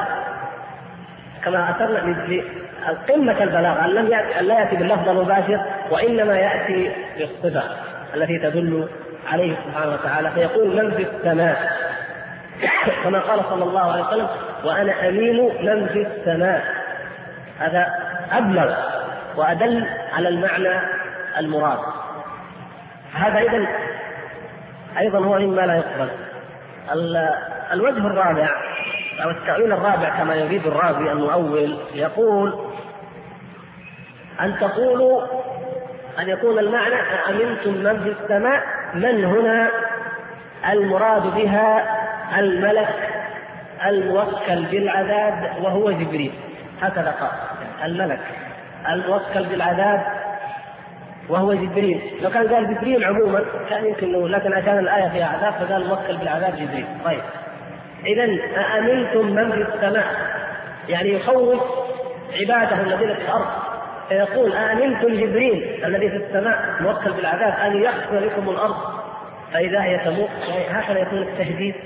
كما أثرنا قمة البلاغة أن لا يأتي باللفظ المباشر، وإنما يأتي بالصفة التي تدل عليه سبحانه وتعالى، فيقول من في السماء كما قال صلى الله عليه وسلم وأنا أمين من في السماء. هذا أبلغ وأدل على المعنى المراد. هذا أيضا هو مما لا يقبل. الوجه الرابع أو التأويل الرابع كما يريد الرازي المؤول، يقول أن تقولوا أن يكون المعنى أأمنتم من في السماء، من هنا المراد بها الملك الموكل بالعذاب وهو جبريل، هكذا قال الملك الموكل بالعذاب وهو جبريل. لو كان قال جبريل عموما كان يمكن نقول، لكن عشان الآية فيها عذاب فقال الموكل بالعذاب جبريل. طيب إذن أأمنتم من في السماء، يعني يخوف عباده الذين في الأرض، فيقول أأمنتم جبريل الذي في السماء موكل بالعذاب أن يخسف لكم الأرض فإذا هي تموت. هكذا يكون التهديد.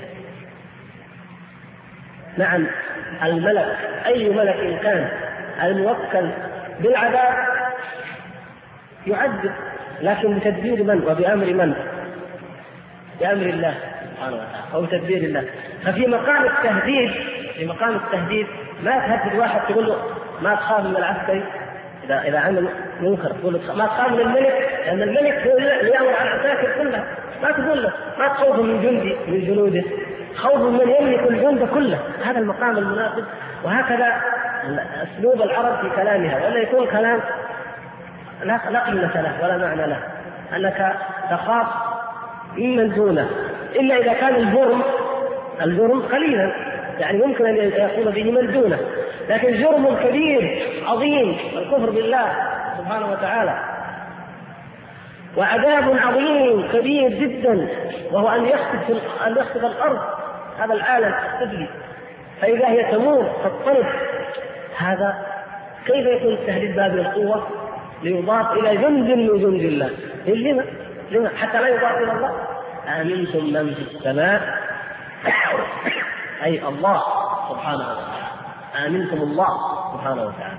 نعم الملك أي ملك كان الموكل بالعذاب يعذب، لكن بتدبير من وبأمر من؟ بأمر الله سبحانه وتعالى أو تدبير الله. ففي مقام التهديد ما تهدد واحد تقول له ما تخاف من العسكري إذا عمل منكر، تقول له ما تخاف من الملك لأن الملك هو اللي يأمر على العساكر كلها. ما تقول له ما تخوف من جندي من جنوده، خوف من يملك الجند كله. هذا المقام المناسب. وهكذا أسلوب العرب في كلامها، ولا يكون كلام لا قيمة له ولا معنى له، أنك تخاف ممن دونه إلا إذا كان الجرم قليلا، يعني ممكن أن يقول به من دونه، لكن جرم كبير عظيم الكفر بالله سبحانه وتعالى، وعذاب عظيم كبير جدا وهو أن يخسف الأرض، هذا العالم السفلي، فإذا هي تموت تضطرب. هذا كيف يكون التهديد بهذه القوة ليضاف إلى جند من جند الله؟ لما حتى لا يضاف إلى الله. آمنتم من في السماء أي الله سبحانه وتعالى، آمنتم الله سبحانه وتعالى.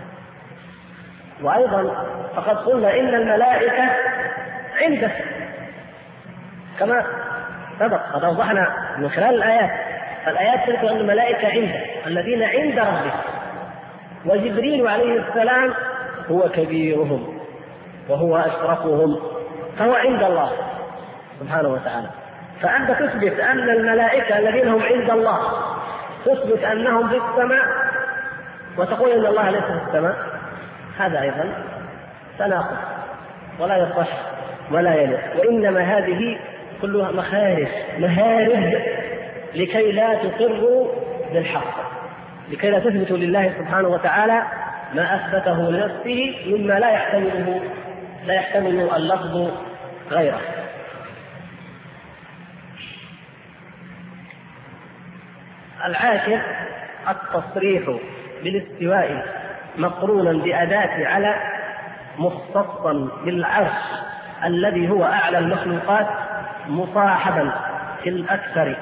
وأيضا فقد قلنا إن الملائكة عنده كما سبق، قد أوضحنا من خلال الآيات. فالآيات تذكر أن الملائكة عنده الذين عند ربه، وجبريل عليه السلام هو كبيرهم وهو أشرفهم، فهو عند الله سبحانه وتعالى. فأنت تثبت أن الملائكة الذين هم عند الله تثبت أنهم في السماء وتقول إن الله ليس في السماء، هذا أيضا تناقض ولا يصح ولا يليق. وإنما هذه كلها مهارج لكي لا تقروا بالحق، لكي لا تثبتوا لله سبحانه وتعالى ما أثبته لنفسه مما لا يحتمل اللفظ غيره. العاشر التصريح بالاستواء مقرونا بأداة على مختصا بالعرش الذي هو أعلى المخلوقات مصاحبا في الأكثر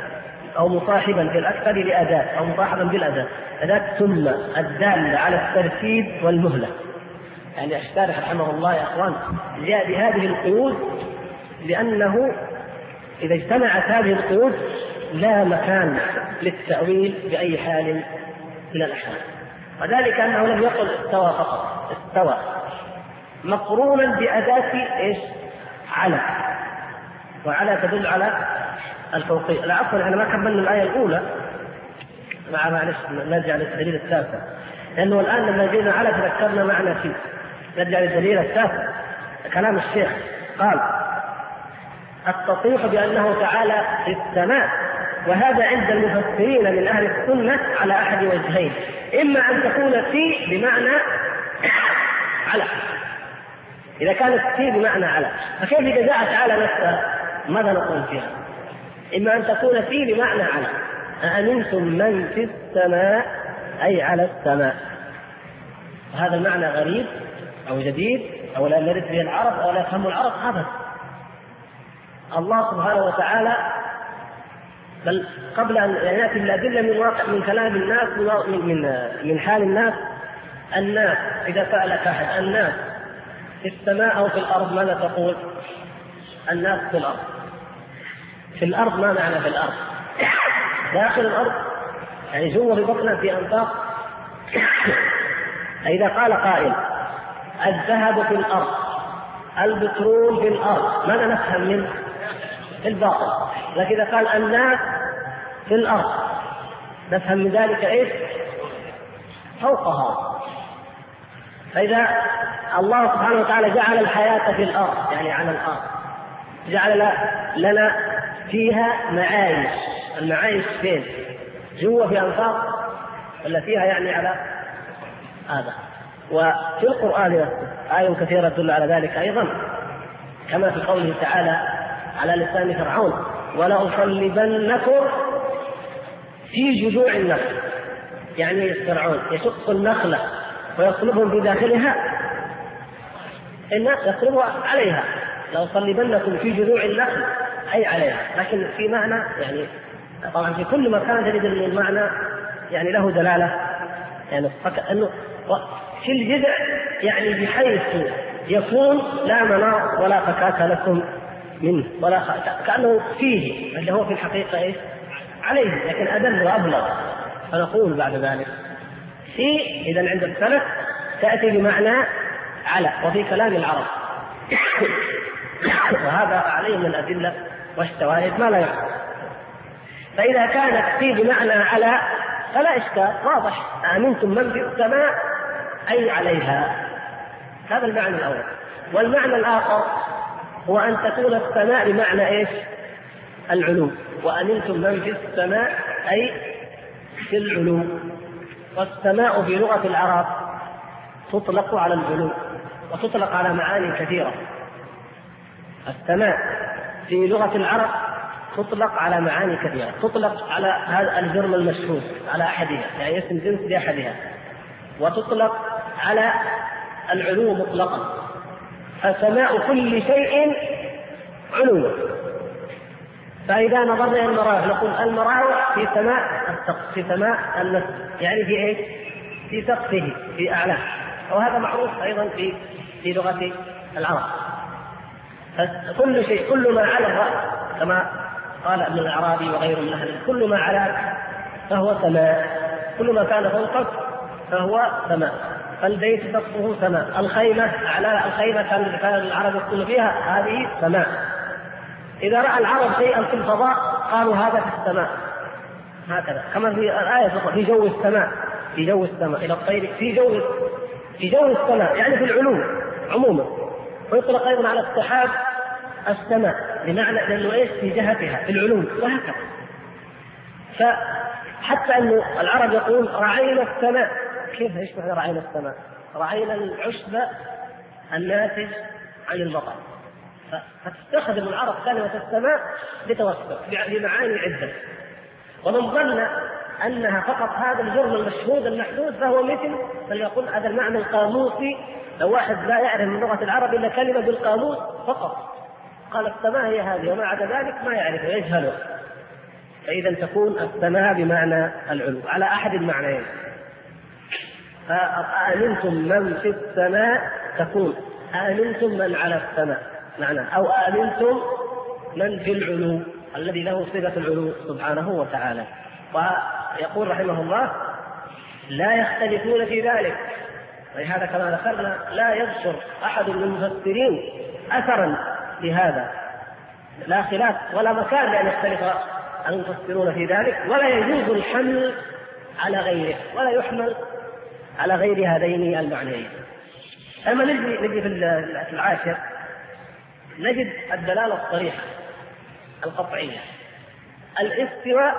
لأداة أو مصاحبا بالأداة أداة ثم الدالة على الترتيب والمهلة. يعني الشارح رحمه الله يا أخوان جاء بهذه القيود لأنه إذا اجتمعت هذه القيود لا مكان للتأويل بأي حال من الأحوال. وذلك أنه لم يقل استوى فقط، استوى مقرونا بأداة إيش؟ على، وعلى تدل على الفوقية. لا عفوا احنا ما كملنا الآية الأولى، معلش نرجع للدليل التاسع، لأنه الآن لما جينا على تذكرنا معنى فيه. نرجع للدليل التاسع كلام الشيخ قال التصريح بأنه تعالى في السماء، وهذا عند المفسرين من أهل السنة على أحد وجهين، إما أن تكون في بمعنى على، إذا كانت في بمعنى على، فكيف إذا جاءت على نفسها ماذا نقول فيها؟ إما أن تكون في بمعنى على، أأمنتم من في السماء أي على السماء. وهذا المعنى غريب أو جديد أو لا نرد به العرب أو لا يفهم العرب أبدا. الله سبحانه وتعالى بل قبل أن يأتي الأدلة من واقع من كلام الناس من حال الناس إذا سألك أحد الناس في السماء أو في الأرض ماذا تقول؟ الناس في الأرض. في الأرض ما معنى في الأرض؟ داخل الأرض يعني جوا في بطنها في أنفاق. إذا قال قائل الذهب في الأرض، البترول في الأرض، ماذا نفهم منه؟ في الباطن. لكن إذا قال الناس في الأرض نفهم من ذلك إيش؟ فوقها. فإذا الله سبحانه وتعالى جعل الحياة في الأرض يعني على الأرض، جعل لنا فيها معايش. المعايش فين؟ جوا في أنفاق ولا فيها يعني على هذا. وفي القرآن آية كثيرة تدل على ذلك أيضا، كما في قوله تعالى على لسان فرعون: ولأصلبنكم في جذوع النخل. يعني فرعون يشق النخلة ويصلبهم في داخلها، إن يصلبها عليها، لأصلبنكم في جذوع النخل أي عليها، لكن في معنى يعني طبعا في كل مكان تجد المعنى يعني له دلالة، يعني أنه في الجذع يعني بحيث يكون لا مناص ولا فكاك لكم منه ولا كأنه فيه، اللي هو في الحقيقة إيه؟ عليه، لكن أدل وأبلغ. فنقول بعد ذلك في إذا عند السلف تأتي بمعنى على، وفي كلام العرب وهذا عليه من الأدلة والشواهد ما لا يعلم. فإذا كانت في بمعنى على فلا إشكال، واضح: أأمنتم من في السماء أي عليها. هذا المعنى الأول. والمعنى الآخر هو أن تكون السماء بمعنى إيش؟ العلو. وأمنتم من في السماء أي في العلو. والسماء في لغة العرب تطلق على العلو وتطلق على معاني كثيرة. السماء في لغة العرب تطلق على معاني كثيرة، تطلق على هذا الجرم المشهود على أحدها، يعني اسم جنس لأحدها، وتطلق على العلو مطلقا. فسماء كل شيء علو. فإذا نظرنا إلى المراوح نقول المراوح في سماء السقف، في سماء المسجد، يعني في إيه؟ في سقفه، في أعلاه. وهذا معروف أيضا في لغة العرب. فكل شيء، كل ما على الرأس، كما قال ابن الأعرابي وغيره من أهل، كل ما علاك فهو سماء، كل ما كان فوقك فهو سماء. فالبيت سقفه سماء، الخيمة أعلى، الخيمة كان العرب يسكنون فيها، هذه سماء. إذا رأى العرب شيئا في الفضاء قالوا هذا في السماء، هكذا. كما في الآية في جو السماء، في جو السماء إلى الطير في جو السماء، يعني في العلو عموما. ويطلق أيضا على السحاب السماء، بمعنى لأنه إيش؟ في جهتها في العلو، وهكذا. فحتى أن العرب يقول رعينا السماء. كيف ايش معنى رعينا السماء؟ رعينا العشب الناتج عن المطر. فتستخدم العرب كلمة السماء لتوسع بمعاني عدة. ومن ظن أنها فقط هذا الجرم المشهود المحدود فهو مثل فليقول هذا المعنى القاموسي. لو واحد لا يعرف من لغة العرب إلا كلمة بالقاموس فقط قال السماء هي هذه، وما عدا ذلك ما يعرف ويجهله. فإذا تكون السماء بمعنى العلو على أحد المعنيين. فأأمنتم من في السماء تكون أأمنتم من على السماء معنى، أو أأمنتم من في العلو الذي له صفة العلو سبحانه وتعالى. ويقول رحمه الله: لا يختلفون في ذلك. ولهذا كما ذكرنا لا يذكر أحد من المفسرين أثرا لهذا، لا خلاف ولا مكان لأن يختلف المفسرون في ذلك، ولا يجوز الحمل على غيره ولا يحمل على غير هذين المعنيين. أما نجي في العاشر نجد الدلالة الصريحة القطعية. الاستواء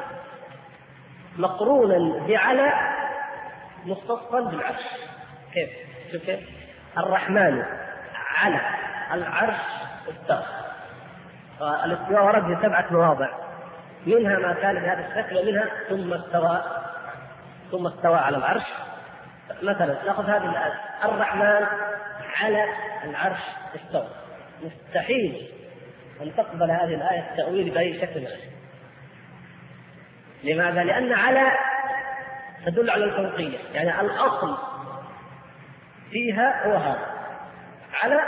مقرونا بعلى مختصا بالعرش. كيف؟ شوف كيف؟ الرحمن على العرش استوى. الاستواء ورد في 7 مواضع، منها ما كان بهذا الشكل، ومنها ثم استوى على العرش. مثلا نأخذ هذه الآية: الرحمن على العرش استوى. مستحيل أن تقبل هذه الآية التأويل بأي شكل. لماذا؟ لأن على تدل على الفوقية، يعني الأصل فيها هو هذا على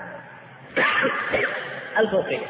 الفوقية.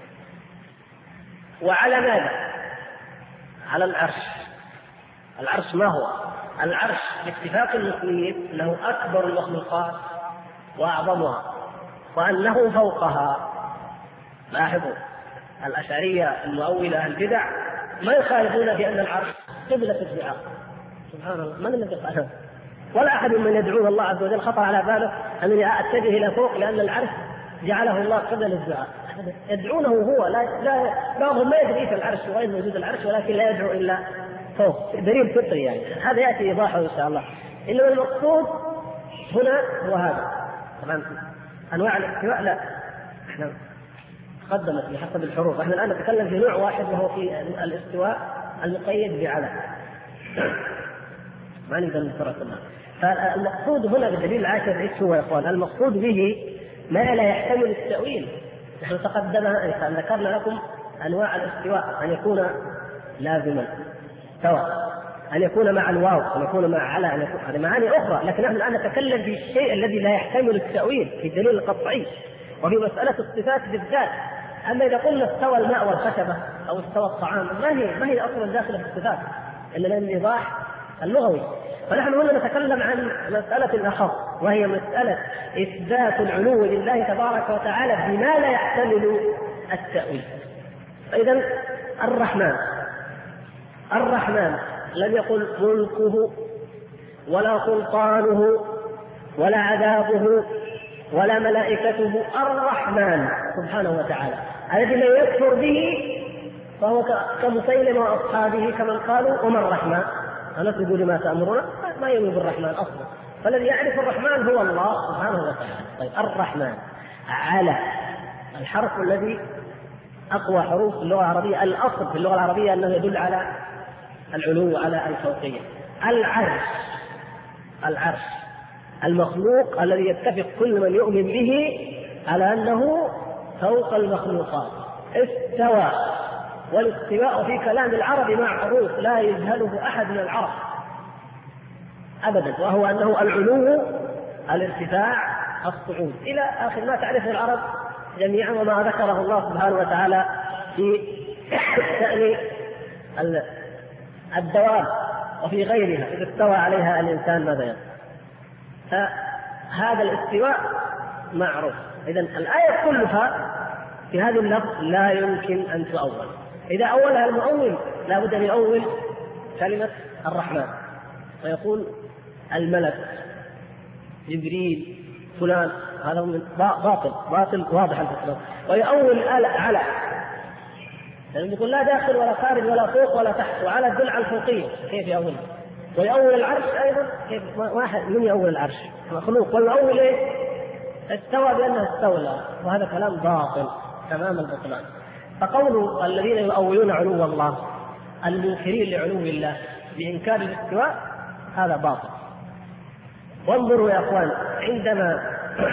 وعلى ماذا؟ على العرش. العرش ما هو؟ العرش باتفاق المسلمين أنه أكبر المخلوقات وأعظمها، وأنه فوقها. لاحظوا الأشعرية المؤولة البدع ما يخالفون بأن العرش قبلة الدعاء. سبحان الله، من الذي قال؟ ولا أحد من يدعون الله عز وجل خطر على باله أنني أتجه إلى فوق لأن العرش جعله الله قبلة للدعاء. يدعونه هو، لا بعضهم ما يدري في العرش وغير وجود العرش، ولكن لا يدعو إلا فوق دليل فطري يعني، هذا يأتي إيضاحه إن شاء الله. إنما المقصود هنا هو هذا. طبعا أنواع الاستواء لا احنا قدمت بحسب الحروف، احنا الآن نتكلم في نوع واحد وهو في الاستواء المقيد بعلى، ما نقدر نفرق كلها. فالمقصود هنا بالدليل العاشر ايش هو يا اخوان؟ المقصود به ما لا يحتمل التأويل. نحن تقدمنا ذكرنا لكم انواع الاستواء، ان يكون لازما سواء، ان يكون مع الواو، ان يكون مع على، ان يكون هذه معاني اخرى، لكن نحن الان نتكلم في الشيء الذي لا يحتمل التأويل في الدليل القطعي، وفي مسألة الصفات بالذات. اما اذا قلنا استوى الماء والخشبة او استوى الطعام، ما هي اصلا داخله في الصفات الا من الايضاح اللغوي. فنحن هنا نتكلم عن مسألة أخف، وهي مسألة إثبات العلو لله تبارك وتعالى بما لا يحتمل التأويل. فإذا الرحمن لم يقل ملكه ولا سلطانه ولا عذابه ولا ملائكته، الرحمن سبحانه وتعالى الذي من يكفر به فهو كمسيلمة وأصحابه كمن قالوا وما الرحمن، أنا تقول ما تأمرنا، ما يؤمن بالرحمن أصلا. فالذي يعرف الرحمن هو الله سبحانه وتعالى. طيب الرحمن على الحرف الذي أقوى حروف اللغة العربية، الأصل في اللغة العربية أنه يدل على العلو على الفوقية. العرش المخلوق الذي يتفق كل من يؤمن به على أنه فوق المخلوقات. استوى، والاستواء في كلام العرب معروف لا يجهله أحد من العرب أبدا، وهو أنه العلو، الارتفاع، الصعود، إلى آخر ما تعرفه العرب جميعا، وما ذكره الله سبحانه وتعالى في شأن الدواب وفي غيرها إذا استوى عليها الإنسان ماذا يفعل. فهذا الاستواء معروف. إذن الآية كلها في هذه اللفظ لا يمكن أن تؤول. إذا أولها المؤول لا بد أن يؤول كلمة الرحمن ويقول الملك جبريل فلان، هذا من باطل واضح الفكرة. ويؤول على، يعني يقول لا داخل ولا خارج ولا فوق ولا تحت، وعلى تدل على الفوقية، كيف يؤول؟ ويؤول العرش أيضا، كيف واحد من يؤول العرش مخلوق، ويؤول إيه؟ استوى بأنه استولى، وهذا كلام باطل تمام البطلان. فقول الذين يؤولون علو الله المنكرين لعلو الله بإنكار الاستواء هذا باطل. وانظروا يا أخوان، عندما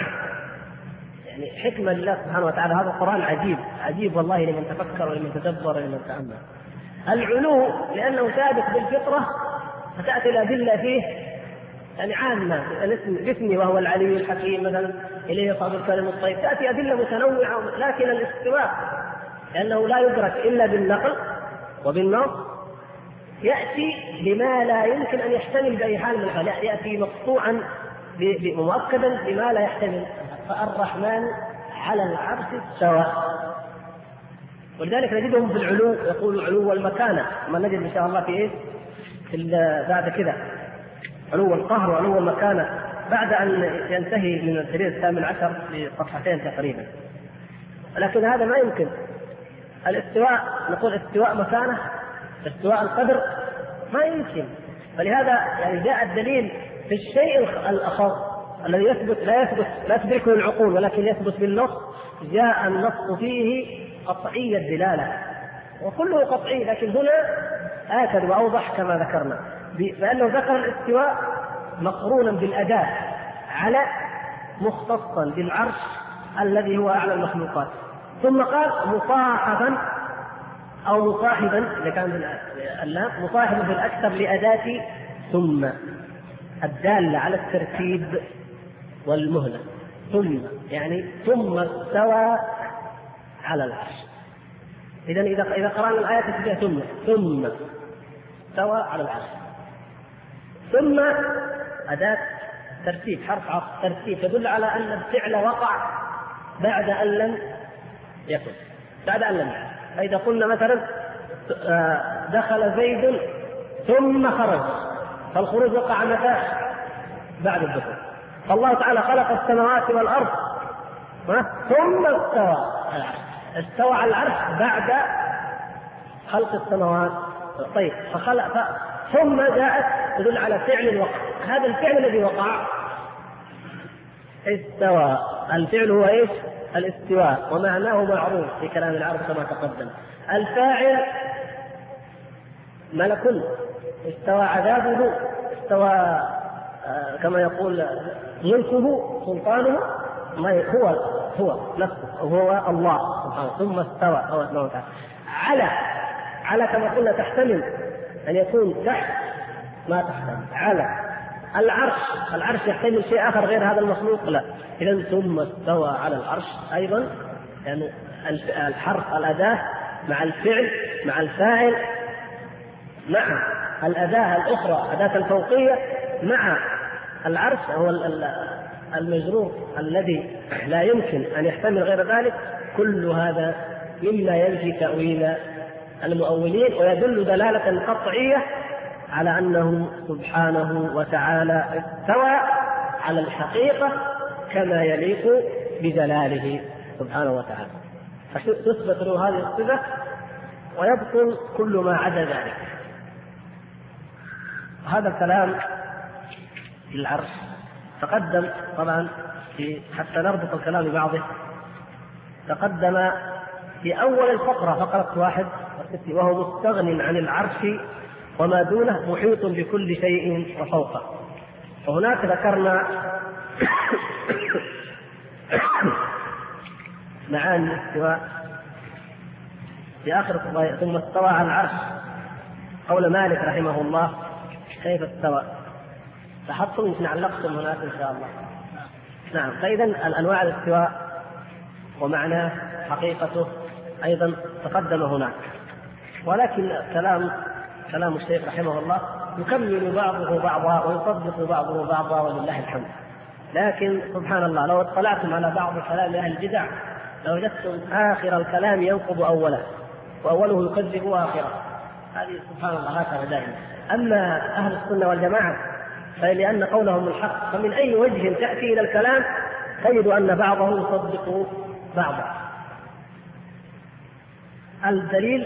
يعني حكمة لله سبحانه وتعالى، هذا القرآن عجيب والله لمن تفكر ولمن تدبر ولمن تأمل. العلو لأنه ثابت بالفطرة، فتأتي الأدلة فيه يعني عامة، باسمه وهو العلي الحكيم مثلا، إليه يصعد الكلم الطيب، تأتي أدلة متنوعة. لكن الاستواء لأنه لا يدرك إلا بالنقل وبالنص يأتي بما لا يمكن أن يحتمل بأي حال من الحالات، يأتي مقطوعا مؤكدا بما لا يحتمل. فالرحمن على العرش استوى، ولذلك نجدهم في العلو يقول علو المكانة، ما نجد إن شاء الله في إيه بعد كذا علو القهر وعلو المكانة بعد أن ينتهي من الدليل 18 بصفحتين تقريبا. لكن هذا ما يمكن. الاستواء نقول استواء مكانة، استواء القدر ما يمكن. فلهذا يعني جاء الدليل في الشيء الأخر الذي يثبت لا تدركه العقول ولكن يثبت بالنص، جاء النص فيه قطعي الدلالة وكله قطعي. لكن هنا آكد وأوضح كما ذكرنا، لأنه ذكر الاستواء مقرونا بالأداة على مختصا بالعرش الذي هو أعلى المخلوقات، ثم قال مصاحبا أو مصاحبا إذا كان اللام مصاحبا في الأكثر لأداة ثم الدالة على الترتيب والمهلة. ثم يعني ثم استوى على العرش. إذا قرأنا الآية تتبع ثم استوى على العرش. ثم أداة ترتيب، حرف عطف ترتيب، تدل على أن الفعل وقع بعد أن لم يكن، بعد أن لم يكن. فإذا قلنا مثلا دخل زيد ثم خرج، فالخروج وقع متى؟ بعد الدخول. فالله تعالى خلق السماوات والأرض ثم استوى على العرش. استوى على العرش بعد خلق السماوات طيب ثم جاءت تدل على فعل الوقع. هذا الفعل الذي وقع استوى. الفعل هو ايش؟ الاستواء، ومعناه معروف في كلام العرب كما تقدم. الفاعل ملك استوى عذابه، استوى كما يقول ملكه سلطانه، هو نفسه، هو الله سبحانه. ثم استوى هو سبحانه وتعالى. على كما قلنا تحتمل أن يكون تحت، ما تحتمل على. العرش يحتمل شيء آخر غير هذا المخلوق؟ لا. إذن ثم استوى على العرش أيضا، يعني الحرف الأداة مع الفعل مع الفاعل مع الأداة الأخرى أداة الفوقية مع العرش هو المجرور الذي لا يمكن أن يحتمل غير ذلك. كل هذا مما ينفي تأويل المؤولين، ويدل دلالة قطعية على أنه سبحانه وتعالى استوى على الحقيقة كما يليق بجلاله سبحانه وتعالى، فتثبت له هذه الصفة ويبطل كل ما عدا ذلك. هذا الكلام في العرش تقدم طبعا حتى نربط الكلام ببعضه. تقدم في أول الفقرة، فقرة 61، وهو مستغن عن العرش وما دونه محيط بكل شيء وفوقه. وهناك ذكرنا معاني الاستواء في آخر ثم استوى على العرش. قول مالك رحمه الله كيف استوى؟ لاحظتم يمكن علقتم هناك إن شاء الله. نعم. فإذا الأنواع الاستواء ومعناه حقيقته أيضا تقدم هناك، ولكن كلام الشيخ رحمه الله يكمل بعضه بعضا ويصدق بعضه بعضا ولله الحمد. لكن سبحان الله لو اطلعتم على بعض كلام أهل البدع لوجدتم آخر الكلام ينقض أوله وأوله يكذب آخره. هذه سبحان الله هكذا دائما. أما أهل السنة والجماعة فلأن قولهم الحق، فمن أي وجه تأتي إلى الكلام تجد أن بعضهم يصدق بعضا. الدليل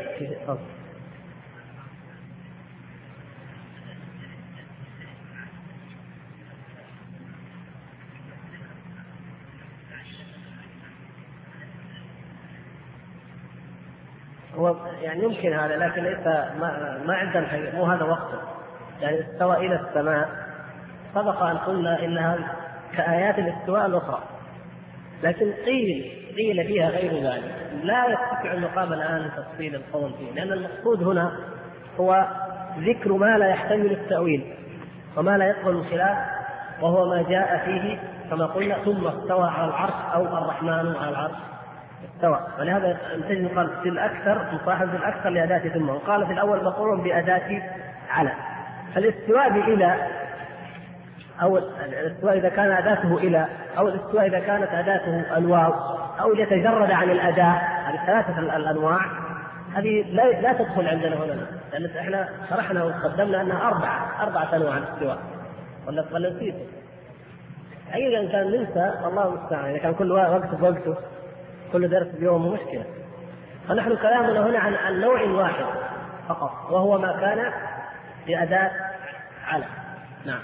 هو يعني يمكن هذا، لكن ليس ما عندنا شيء، مو هذا وقته. يعني استوى إلى السماء سبق أن قلنا إنها كآيات الاستواء الأخرى، لكن قيل فيها غير ذلك. لا يستطيع المقام الآن تفصيل القول فيه، لأن المقصود هنا هو ذكر ما لا يحتمل التأويل وما لا يقبل الخلاف، وهو ما جاء فيه كما قلنا ثم استوى على العرش أو الرحمن على العرش استوى. ولهذا نتجد قال في الأكثر مصاحب في الأكثر لأداة ثم، وقال في الأول مقرون بأداة على. فالاستواء بإلى أو الاستواء إذا كان أداته إلى، أو الاستواء إذا كانت أداته الواو، أو يتجرد عن الأداة، هذه ثلاثة الأنواع هذه لا تدخل عندنا هنا، لأن احنا شرحنا وقدمنا أنها أربعة أنواع الاستواء، ولا نسيت؟ أي إن كان ننسى الله المستعان، إذا كان كل وقت بوقته كل درس بيوم مشكلة. فنحن كلامنا هنا عن نوع واحد فقط، وهو ما كان بأداة على. نعم.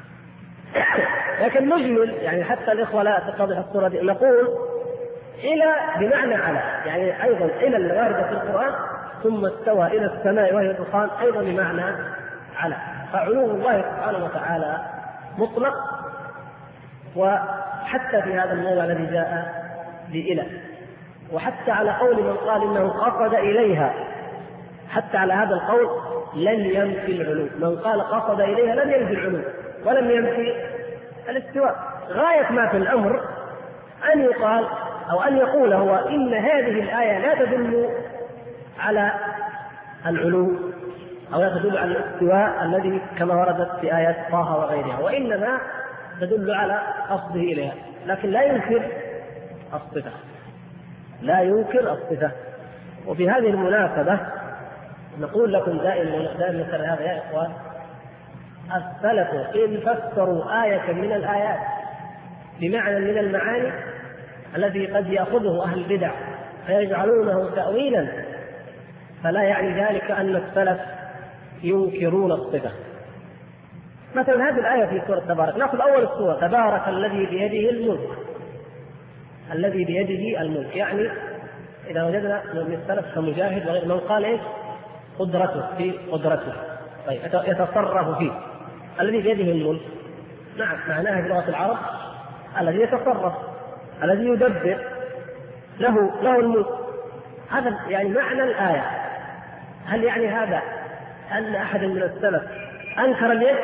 لكن نجمل يعني حتى الإخوة لا تتضح الصورة دي، نقول إلى بمعنى على، يعني أيضا إلى الواردة في القرآن ثم استوى إلى السماء وهي دخان أيضا بمعنى على. فعلو الله سبحانه وتعالى مطلق، وحتى في هذا الموضع الذي جاء بإلى، وحتى على قول من قال إنه قصد إليها، حتى على هذا القول لن ينفي العلو. من قال قصد إليها لم ينفي العلو ولم ينفي الاستواء. غاية ما في الأمر أن يقال أو أن يقول هو إن هذه الآية لا تدل على العلو أو لا تدل على الاستواء الذي كما وردت في آيات طه وغيرها، وإنما تدل على قصده إليها، لكن لا ينكر الصفة، لا ينكر الصفة. وفي هذه المناسبة نقول لكم دائما مثل هذا يا إخوان، السلف إن فسروا آية من الآيات بمعنى من المعاني الذي قد يأخذه أهل البدع فيجعلونه تأويلا، فلا يعني ذلك أن السلف ينكرون الصفة. مثلا هذه الآية في سورة تبارك، نأخذ أول السورة: تبارك الذي بيده الملك. الذي بيده الملك يعني إذا وجدنا من السلف كمجاهد وغير من قال إيش؟ قدرته، في قدرته، طيب يتصرف فيه. الذي بيده الملك نعم معناها في لغة العرب الذي يتصرف، الذي يدبر، له الملك. هذا يعني معنى الآية. هل يعني هذا أن أحد من السلف أنكر اليد؟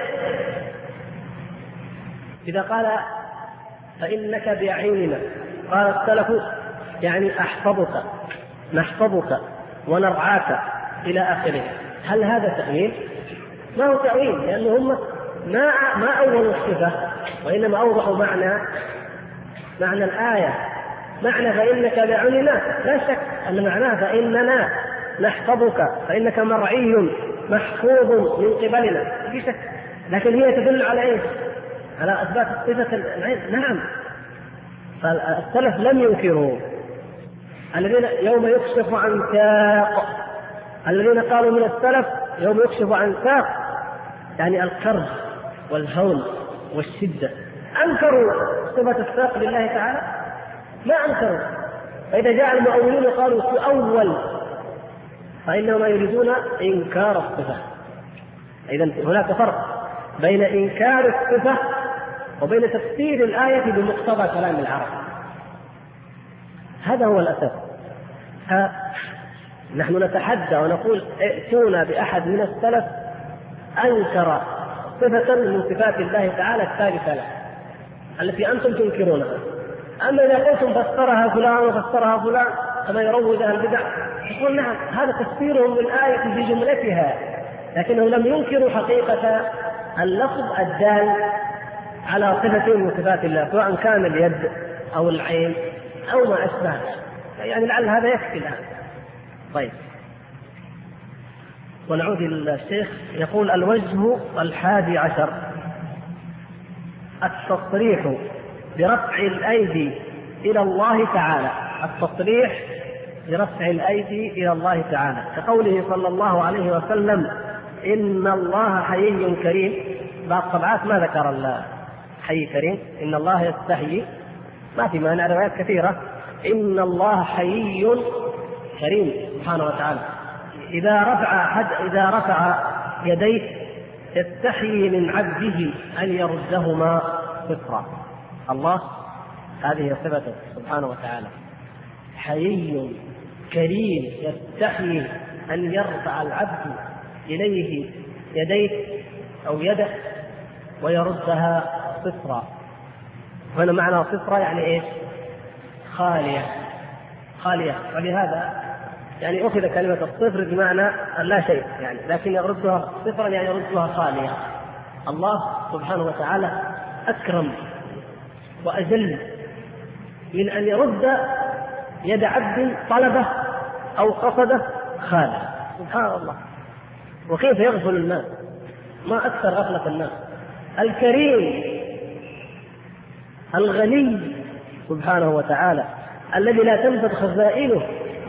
إذا قال فإنك بعيننا، قال السلف يعني أحفظك، نحفظك ونرعاك إلى آخره. هل هذا تأويل؟ ما هو تأويل، لأنه هم ما أولوا الصفة وإنما أوضحوا معنى الآية. معنى فإنك بعيننا لا شك أن معناه فإننا نحفظك، فإنك مرعي محفوظ من قبلنا، في شك. لكن هي تدل على إيش؟ على أثبات صفة العين. نعم، فالسلف لم ينكروا. الذين يوم يكشف عن ساق، الذين قالوا من السلف يوم يكشف عن ساق يعني الكرب والهول والشدة، أنكروا صفة الساق لله تعالى؟ ما أنكروا. فإذا جاء المؤولون قالوا تؤول، فإنهم يريدون إنكار الصفة. إذن هناك فرق بين إنكار الصفة وبين تفسير الآية بمقتضى كلام العرب. هذا هو الأساس. نحن نتحدى ونقول ائتونا بأحد من السلف أنكر صفة من صفات الله تعالى الثالثة له التي أنتم تنكرونها. أما إذا قلتم فسرها فلان وفسرها فلان كما يروج أهل البدع، يقول نعم هذا تفسيرهم للآية في جملتها، لكنهم لم ينكروا حقيقة اللفظ الدال على صفة من صفات الله، سواء كان اليد أو العين أو ما أشبه. يعني لعل هذا يكفي الآن. طيب، ونعود إلى الشيخ. يقول: الوجه 11 التصريح برفع الأيدي إلى الله تعالى. التصريح برفع الأيدي إلى الله تعالى كقوله صلى الله عليه وسلم: إن الله حيي كريم. بعض الطبعات ما ذكر الحي كريم، إن الله يستحيي، ما في معنى، روايات كثيرة. إن الله حيي كريم سبحانه وتعالى. إذا رفع يديه يستحيي من عبده أن يردهما صفرا. الله هذه صفته سبحانه وتعالى، حيي كريم، يستحيي أن يرفع العبد إليه يديه أو يده ويردها صفرا. هنا معنى صفرا يعني إيش؟ خالية. ولهذا يعني أخذ كلمة الصفر بمعنى لا شيء يعني، لكن يردها صفرا يعني يردها خالية. الله سبحانه وتعالى أكرم وأجل من أن يرد يد عبد طلبه أو قصده خالية. سبحان الله، وكيف يغفل الناس، ما أكثر غفلة الناس. الكريم الغني سبحانه وتعالى الذي لا تنفذ خزائنه،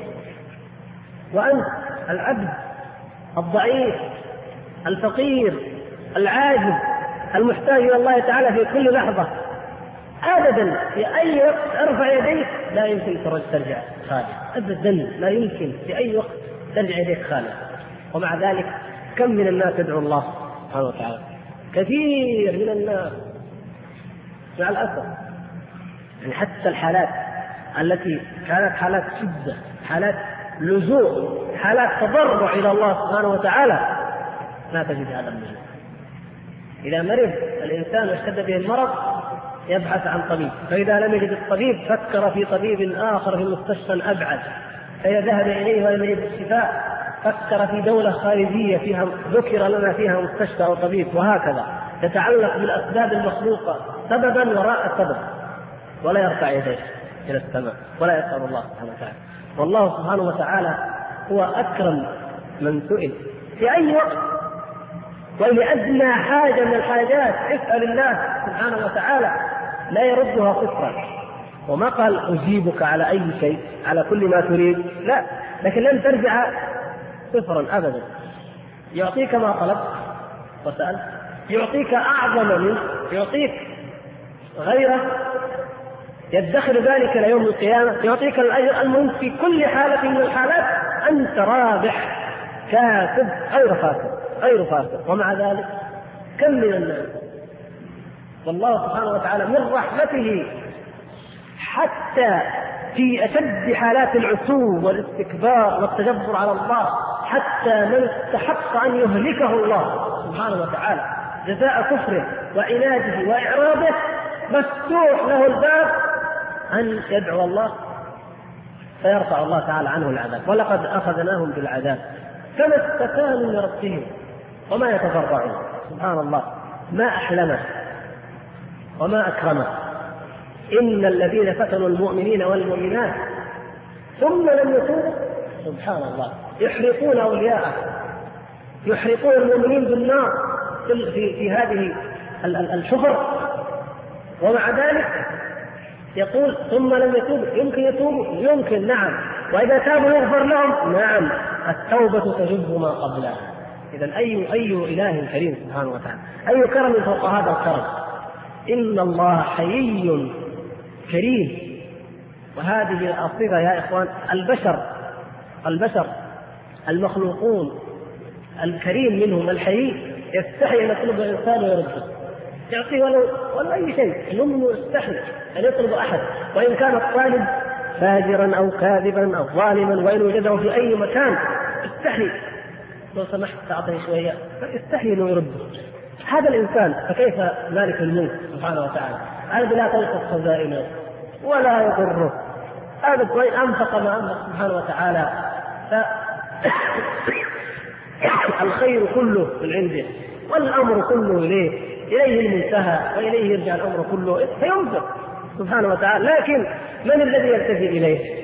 وأنت العبد الضعيف الفقير العاجز المحتاج إلى الله تعالى في كل لحظة أبدا. في أي وقت ارفع يديك لا يمكن ترجع خالي أبدا، لا يمكن في أي وقت ترجع يديك خالي. ومع ذلك كم من الناس يدعو الله سبحانه وتعالى، كثير من الناس مع الأسف. يعني حتى الحالات التي كانت حالات شدة، حالات لجوء، حالات تضرع إلى الله سبحانه وتعالى، لا تجد هذا اللجوء. إذا مرض الإنسان واشتد به المرض يبحث عن طبيب، فإذا لم يجد الطبيب فكر في طبيب آخر في مستشفى أبعد، فإذا ذهب إليه ولم يجد الشفاء فكر في دولة خارجية فيها ذكر لنا فيها مستشفى أو طبيب، وهكذا يتعلق بالأسباب المخلوقة سببا وراء سبب، ولا يرفع يديه إلى السماء ولا يسأل الله سبحانه وتعالى. والله سبحانه وتعالى هو أكرم من سئل في أي وقت، ولأدنى حاجة من الحاجات اسأل الله سبحانه وتعالى لا يردها صفرا. وما قال أجيبك على أي شيء على كل ما تريد، لا، لكن لن ترجع صفرا أبدا. يعطيك ما طلبت وسأل، يعطيك أعظم منه، يعطيك غيره، يدخر ذلك إلى يوم القيامة، يعطيك الأجر. المهم في كل حالة من الحالات أنت رابح كاسب غير خاسر. ومع ذلك كم من الناس والله سبحانه وتعالى من رحمته حتى في أشد حالات العتو والاستكبار والتجبر على الله، حتى من استحق أن يهلكه الله سبحانه وتعالى جزاء كفره وعناده وإعراضه، مفتوح له الباب أن يدعو الله فيرفع الله تعالى عنه العذاب. ولقد أخذناهم بالعذاب كما استكانوا لربهم وما يتضرعون. سبحان الله، ما أحلمه وما أكرمه. إن الذين فتنوا المؤمنين والمؤمنات ثم لم يتوبوا، سبحان الله، يحرقون أولياءه، يحرقون المؤمنين بالنار في هذه الحفر، ومع ذلك يقول ثم لم يتوبوا. يمكن يتوبوا، يمكن، نعم، وإذا تابوا يغفر لهم، نعم، التوبة تجب ما قبلها. إذن أي إله كريم سبحانه وتعالى، أي كرم فوق هذا الكرم. إن الله حيي كريم. وهذه الصفة يا إخوان، البشر المخلوقون الكريم منهم الحيي يستحي أن يطلب الإنسان ويرده، يعطيه ولو أي شيء، المؤمن يستحي أن يطلب أحد، وإن كان الطالب فاجرا أو كاذبا أو ظالما، وإن وجده في أي مكان يستحي لو سمحت تعطيه شوية، يستحي أنه يرده. هذا الإنسان، فكيف مالك الملك سبحانه وتعالى الذي لا تنقص خزائنه ولا يضره، هذا أنفق ما أنفق سبحانه وتعالى، الخير كله من عنده والأمر كله إليه المنتهى وإليه يرجع الأمر كله، فينفق سبحانه وتعالى. لكن من الذي يلتفت إليه؟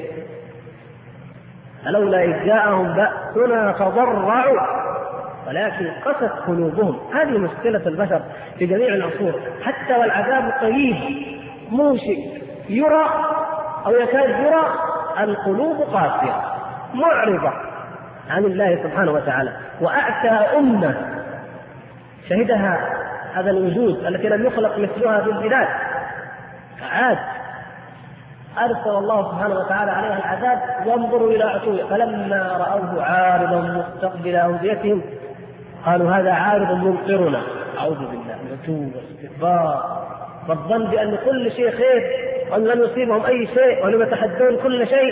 فلولا إذ جاءهم بأسنا تضرعوا ولكن قست قلوبهم. هذه مشكلة البشر في جميع العصور، حتى والعذاب قريب موشك يرى أو يكاد يرى، القلوب قاسية معرضة عن الله سبحانه وتعالى. وأعتى أمة شهدها هذا الوجود التي لم يخلق مثلها في البلاد عاد، أرسل الله سبحانه وتعالى عليها العذاب. وانظروا إلى عتوه، فلما رأوه عارضا مستقبل أوديتهم قالوا هذا عارض ممطرنا. أعوذ بالله من العتو والاستكبار والظن بأن كل شيء خير وأن لم يصيبهم أي شيء وأنهم يتحدون كل شيء.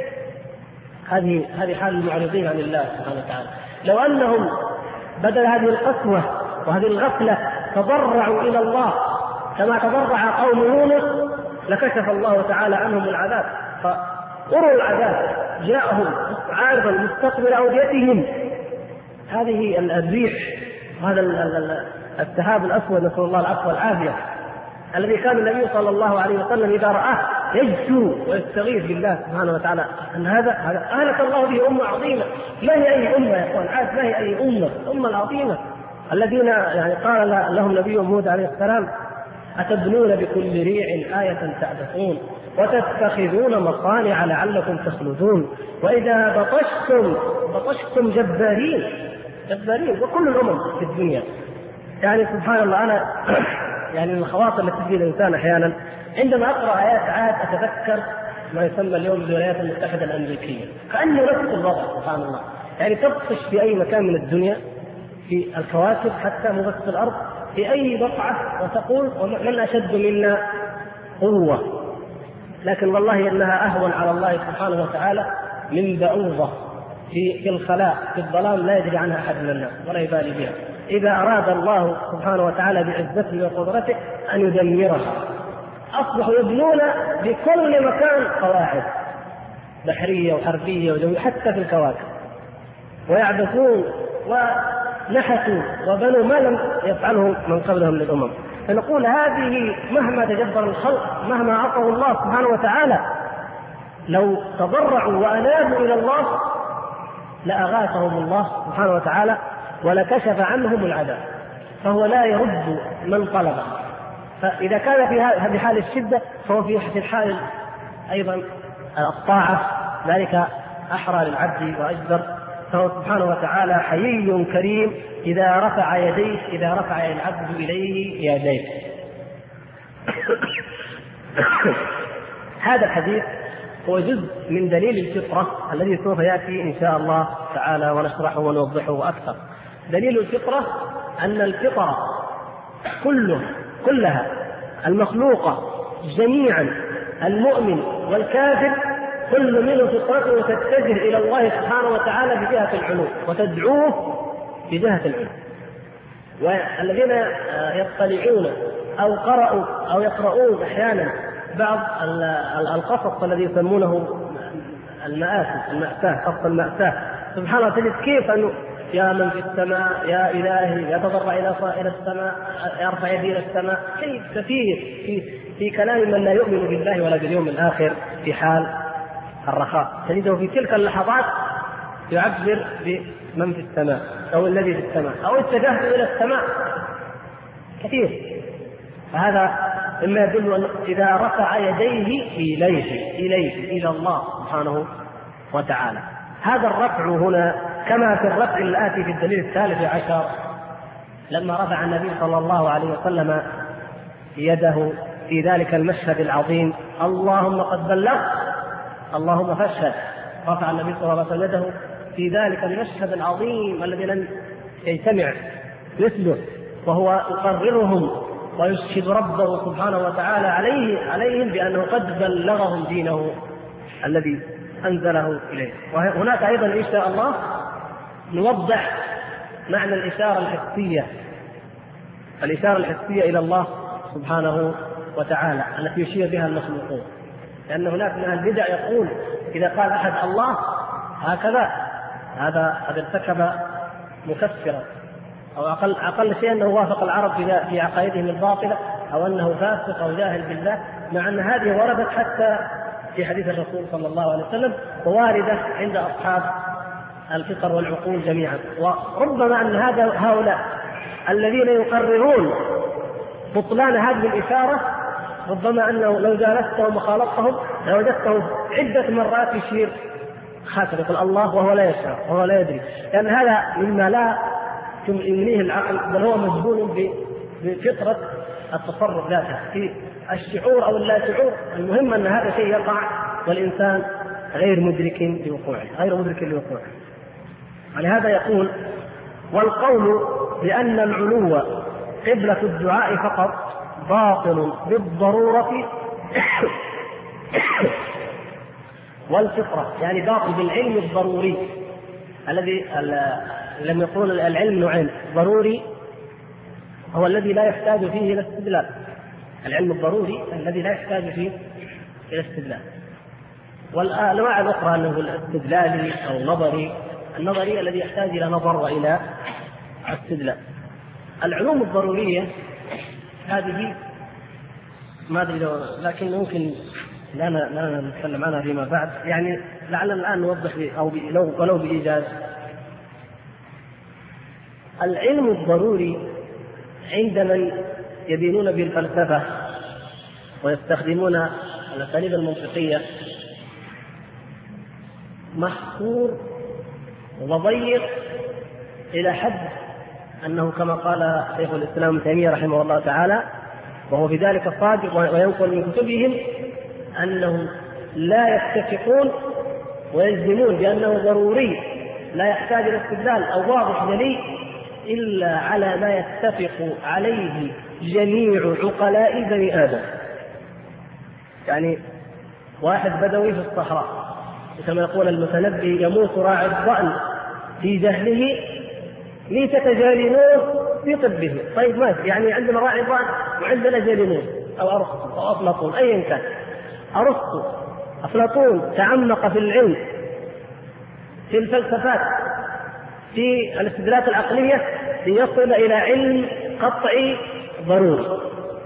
هذه حال المعرضين عن الله سبحانه وتعالى. لو أنهم بدل هذه القسوة وهذه الغفلة تضرعوا إلى الله كما تضرع قوم يونس لكشف الله تعالى عنهم العذاب. فأروا العذاب جاءهم عارضا مستقبل أوديتهم، هذه الريح وهذا السحاب الأسود، نسأل الله العفو والعافية، الذي كان النبي صلى الله عليه وسلم إذا رآه يجثو ويستغيث بالله سبحانه وتعالى أن هذا أهلك الله به أمة عظيمة. ما هي أي أمة يا أخوان؟ عاد ما هي أي أمة العظيمة الذين يعني قال لهم نبي هود عليه السلام أتبنون بكل ريع آية تعبثون وتتخذون مصانع لعلكم تخلدون وإذا بطشتم جبارين. وكل الأمم في الدنيا. يعني سبحان الله، أنا يعني من الخواطر التي تجي الإنسان أحيانا عندما أقرأ آيات عاد أتذكر ما يسمى اليوم بالولايات المتحدة الأمريكية، كأنه نفس الوضع سبحان الله. يعني تبطش في أي مكان من الدنيا، في الكواكب حتى مو بس في الأرض، في أي بقعة، وتقول من أشد منا قوة. لكن والله إنها أهون على الله سبحانه وتعالى من بعوضة في الخلاء في الظلام لا يدري عنها أحد من الناس ولا يبالي بها. إذا أراد الله سبحانه وتعالى بعزته وقدرته أن يدمرها أصبحوا يبنون بكل مكان قواعد بحرية وحربية وجوية حتى في الكواكب، ويعبثون ونحتوا وبنوا ما لم يفعله من قبلهم للأمم. فنقول هذه مهما تجبر الخلق، مهما عصوا الله سبحانه وتعالى، لو تضرعوا وأنابوا إلى الله لأغاثهم الله سبحانه وتعالى ولكشف عنهم العذاب. فهو لا يرد من طلبه. فإذا كان في هذه حال الشدة فهو في الحال أيضا الطاعة، ذلك أحرى للعبد وأجدر فهو سبحانه وتعالى حيي كريم إذا رفع يديه، إذا رفع العبد إليه يديه. هذا الحديث هو جزء من دليل الفطرة الذي سوف يأتي إن شاء الله تعالى ونشرحه ونوضحه أكثر. دليل الفطرة أن الفطرة كلها المخلوقة جميعا، المؤمن والكافر، كل منه فطرته تتجه إلى الله سبحانه وتعالى بجهة العلو وتدعوه بجهة العلو. والذين يطلعون أو قرأوا أو يقرؤون أحيانا بعض القصص الذي يسمونه المأساة، قصة المأساة، سبحان الله، تجد كيف أنه يا من في السماء يا إلهي يتضرع إلى السماء، يرفع يديه إلى السماء، شيء كثير في كلام من لا يؤمن بالله ولا باليوم الآخر في حال الرخاء. تجده في تلك اللحظات يعبر بمن في السماء أو الذي في السماء أو اتجهت إلى السماء كثير. فهذا مما يدل أن إذا رفع يديه إليه إلى الله سبحانه وتعالى. هذا الرفع هنا كما في الرفع الآتي في الدليل 13 لما رفع النبي صلى الله عليه وسلم يده في ذلك المشهد العظيم، اللهم قد بلغت اللهم فاشهد. رفع النبي صلى الله عليه وسلم يده في ذلك المشهد العظيم الذي لم يجتمع مثله، وهو يقررهم ويشهد ربه سبحانه وتعالى عليهم بأنه قد بلغهم دينه الذي أنزله إليه. وهناك أيضا إن شاء الله نوضح معنى الإشارة الحسية إلى الله سبحانه وتعالى التي يشير بها المخلوقون، لأن هناك من البدع يقول إذا قال أحد الله هكذا هذا قد ارتكب مكفرا، أو أقل شيء أنه وافق العرب في عقائدهم الباطلة، أو أنه فاسق أو جاهل بالله، مع أن هذه وردت حتى في حديث الرسول صلى الله عليه وسلم وواردة عند أصحاب الفطر والعقول جميعا. وربما أن هؤلاء الذين يقررون بطلان هذه الإشارة ربما أنه لو جالستهم وخالطتهم لوجدته عدة مرات يشير خاتم يقول الله وهو لا يشعر وهو لا يدري، لأن هذا مما لا يمليه العقل، بل هو مجبول بفطرة التصرف ذاته في الشعور أو اللا شعور. المهم أن هذا شيء يقع والإنسان غير مدرك لوقوعه. ولهذا يقول: والقول بأن العلو قبلة الدعاء فقط باطل بالضرورة والفطرة، يعني باطل بالعلم الضروري الذي لم يقول العلم نوعين: ضروري هو الذي لا يحتاج فيه إلى استدلال، العلم الضروري الذي لا يحتاج فيه إلى استدلال، والأنواع الأخرى أنه الاستدلالي أو النظري الذي يحتاج إلى نظر وإلى استدلال. العلوم الضرورية هذه ما أدري لكن ممكن لا نتكلم عنها فيما بعد، يعني لعلنا الآن نوضح أو ولو بإيجاز. العلم الضروري عند من يدينون بالفلسفة ويستخدمون الأساليب المنطقية محصور وضيق إلى حد أنه كما قال شيخ الإسلام ابن تيمية رحمه الله تعالى، وهو في ذلك صادق وينقل من كتبهم، أنهم لا يتفقون ويجزمون بأنه ضروري لا يحتاج إلى استدلال أو واضح جلي إلا على ما يتفق عليه جميع عقلاء بني آدم. يعني واحد بدوي في الصحراء كما يقول المتنبي: يموت راعي الضأن في جهله ميتة جالنون في طبه. طيب ماشي، يعني عندنا راعي ضأن وعندنا جالنون أو أرسطو أو أفلاطون أيا كان. أرسطو أفلاطون تعمق في العلم، في الفلسفات، في الاستدلالات العقلية ليصل إلى علم قطعي ضروري،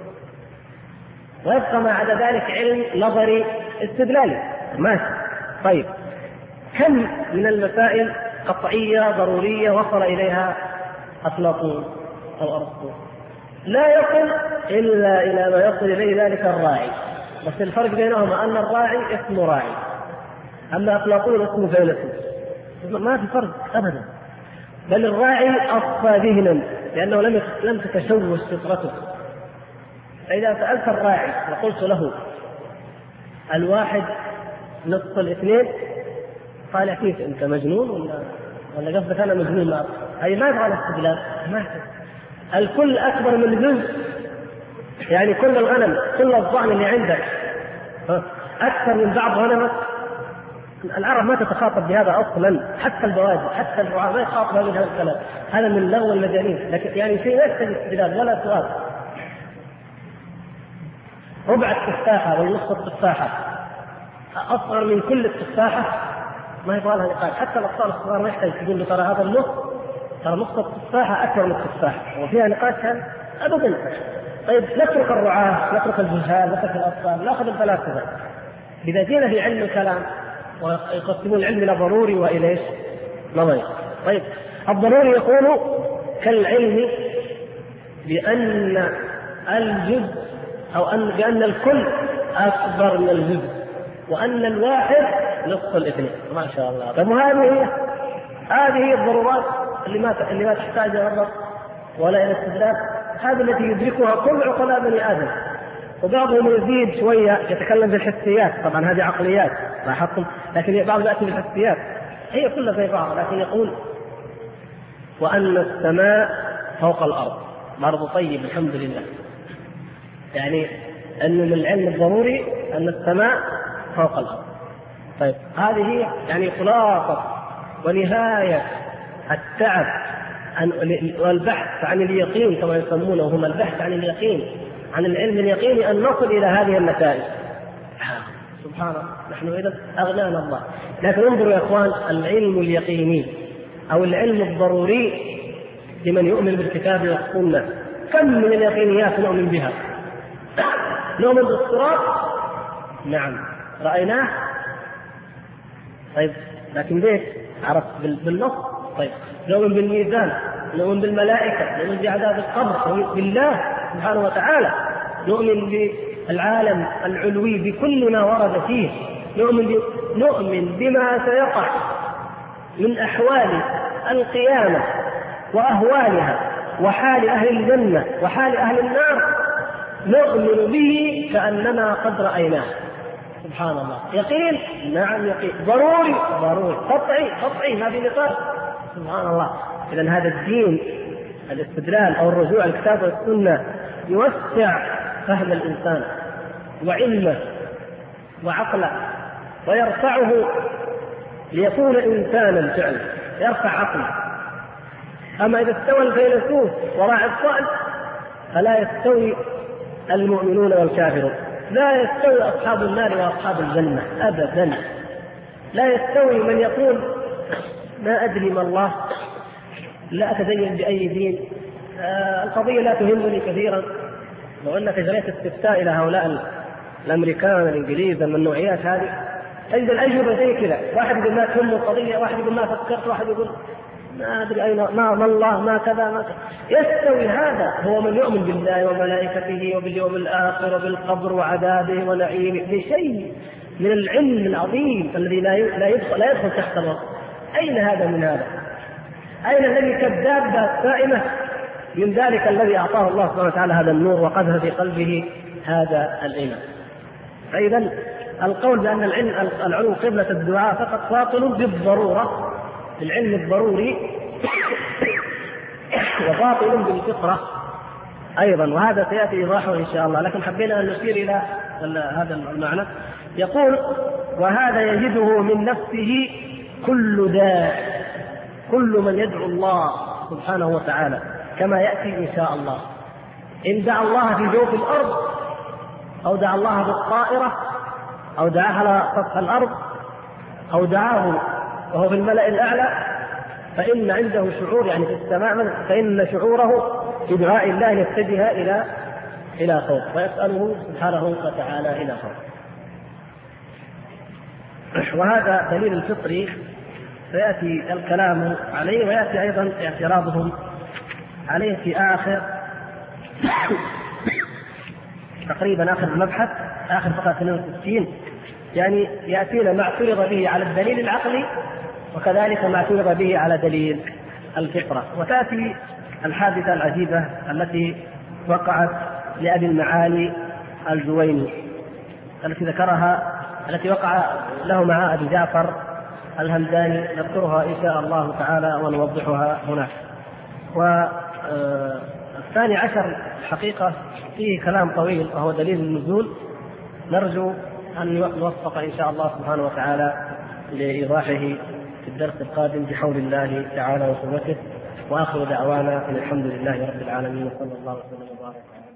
ويبقى ما عدا ذلك علم نظري استدلالي ماشي. طيب كم من المسائل قطعية ضرورية وصل إليها أفلاطون أو أرسطو؟ لا يصل إلا إلى ما يصل إليه ذلك الراعي، بس الفرق بينهما أن الراعي اسمه راعي، أما أفلاطون اسمه فيلسوف. ما في فرق أبدا، بل الراعي أصفى ذهنا لأنه لم تتشوش فطرته. فإذا سألت الراعي وقلت له الواحد نصف الاثنين، قال كيف أنت مجنون ولا قصدك أنا مجنون؟ أي ما يبغى الاستدلال، ما الكل أكبر من جزء، يعني كل الغنم كل الضأن اللي عندك أكثر من بعض غنمك. العرب ما تتخاطب بهذا أصلا، حتى البوادي حتى الرعاة ما يخاطبوا بهذا الكلام، هذا من لغو المجانين. لكن يعني شيء ليس استدلال ولا سؤال. ربع التفاحة ونصف التفاحة أصغر من كل التفاحة، ما يبغى لها نقاش. حتى الأطفال الصغار ما يحتاج تقول له ترى هذا النص، ترى نصف التفاحة أكبر من التفاحة، وفيها نقاش هذا أبدا. طيب نترك الرعاة، نترك الجهال، نترك الأطفال، نأخذ الفلاسفة. إذا جينا في علم الكلام ويقسمون العلم إلى ضروري وإلى إيش؟ نظري. طيب الضروري يقول كالعلم بأن الجزء أو بأن الكل أكبر من الجزء، وأن الواحد نصف الاثنين. ما شاء الله. طيب هذه هي الضرورات اللي ما تحتاج إلى نظر ولا إلى استدلال. هذه التي يدركها كل عقلاء بني آدم. وبعضهم يزيد شوية يتكلم بالحسيات، طبعا هذه عقليات لاحظتم، لكن بعض يأتي بالحسيات هي كلها زي بعض. لكن يقول وأن السماء فوق الأرض، برضو طيب الحمد لله. يعني أن من العلم الضروري أن السماء فوق الأرض. طيب هذه يعني خلاصة ونهاية التعب والبحث عن اليقين كما يسمونه هم، البحث عن اليقين، عن العلم اليقيني، أن نصل إلى هذه النتائج. سبحان الله، نحن إذا أغنانا الله. لكن انظروا يا إخوان، العلم اليقيني أو العلم الضروري لمن يؤمن بالكتاب والسنة، كم من اليقينيات نؤمن بها؟ نؤمن بالصراط، نعم رأيناه. طيب لكن ليش؟ عرفت بالنص. طيب نؤمن بالميزان، نؤمن بالملائكة، نؤمن بعذاب القبر، نؤمن بالله سبحانه وتعالى، نؤمن بالعالم العلوي بكل ما ورد فيه، نؤمن بما سيقع من أحوال القيامة وأهوالها وحال أهل الجنة وحال أهل النار، نؤمن به كأننا قد رأيناه. سبحان الله. يقين، نعم يقين. ضروري، ضروري. قطعي ما في نقاش. سبحان الله. إذن هذا الدين، الاستدلال أو الرجوع الكتاب والسنة يوسع فهم الإنسان وعلمه وعقله ويرفعه ليكون إنسانا فعلا، يرفع عقله. أما إذا استوى الفيلسوف وراعي الطائف فلا يستوي المؤمنون والكافرون، لا يستوي أصحاب النار وأصحاب الجنة أبدا. لا يستوي من يقول ما أدري ما الله، لا أتدين بأي دين، القضية لا تهمني كثيرا. لو أنك جريت استفتاء إلى هؤلاء الأمريكان الإنجليز الممنوعيات هذه تجد الأجوبة زي كذا، واحد يقول ما تهم القضية، واحد يقول ما فكرت، واحد يقول ما أدري أين ما الله ما كذا ما كذا. يستوي هذا هو من يؤمن بالله وملائكته وباليوم الآخر وبالقبر وعذابه ونعيمه بشيء من العلم العظيم الذي لا يدخل تحت الوصف. أين هذا من هذا؟ أين الذي كالدابة سائمة من ذلك الذي أعطاه الله سبحانه وتعالى هذا النور وقذف في قلبه هذا الإيمان؟ فإذا القول بأن العلو قبلة الدعاء فقط باطل بالضرورة، العلم الضروري، وباطل بالفطرة أيضا، وهذا سيأتي إيضاحه إن شاء الله. لكن حبينا أن نشير إلى هذا المعنى. يقول وهذا يجده من نفسه كل داع، كل من يدعو الله سبحانه وتعالى كما يأتي إن شاء الله. إن دعا الله في جوف الأرض أو دعا الله بالطائرة أو دعاه على سطح الأرض أو دعاه وهو في الملأ الأعلى، فإن عنده شعور يعني في السماء، فإن شعوره في دعاء الله يتجه إلى خوف ويسأله سبحانه وتعالى إلى خوف. وهذا دليل الفطري سيأتي الكلام عليه، ويأتي أيضا اعتراضهم عليه في آخر تقريبا آخر المبحث، آخر فقرة 62. يعني يأتينا ما اعترض به على الدليل العقلي وكذلك ما اعترض به على دليل الفطرة. وتأتي الحادثة العجيبة التي وقعت لأبي المعالي الجويني التي ذكرها، التي وقع له مع أبي جعفر الهمداني، نذكرها إن شاء الله تعالى ونوضحها هناك. والثاني عشر الحقيقة فيه كلام طويل وهو دليل النزول، نرجو أن نوفق إن شاء الله سبحانه وتعالى لإيضاحه في الدرس القادم بحول الله تعالى وقوته. وآخر دعوانا أن الحمد لله رب العالمين، وصلى الله وسلم وبارك.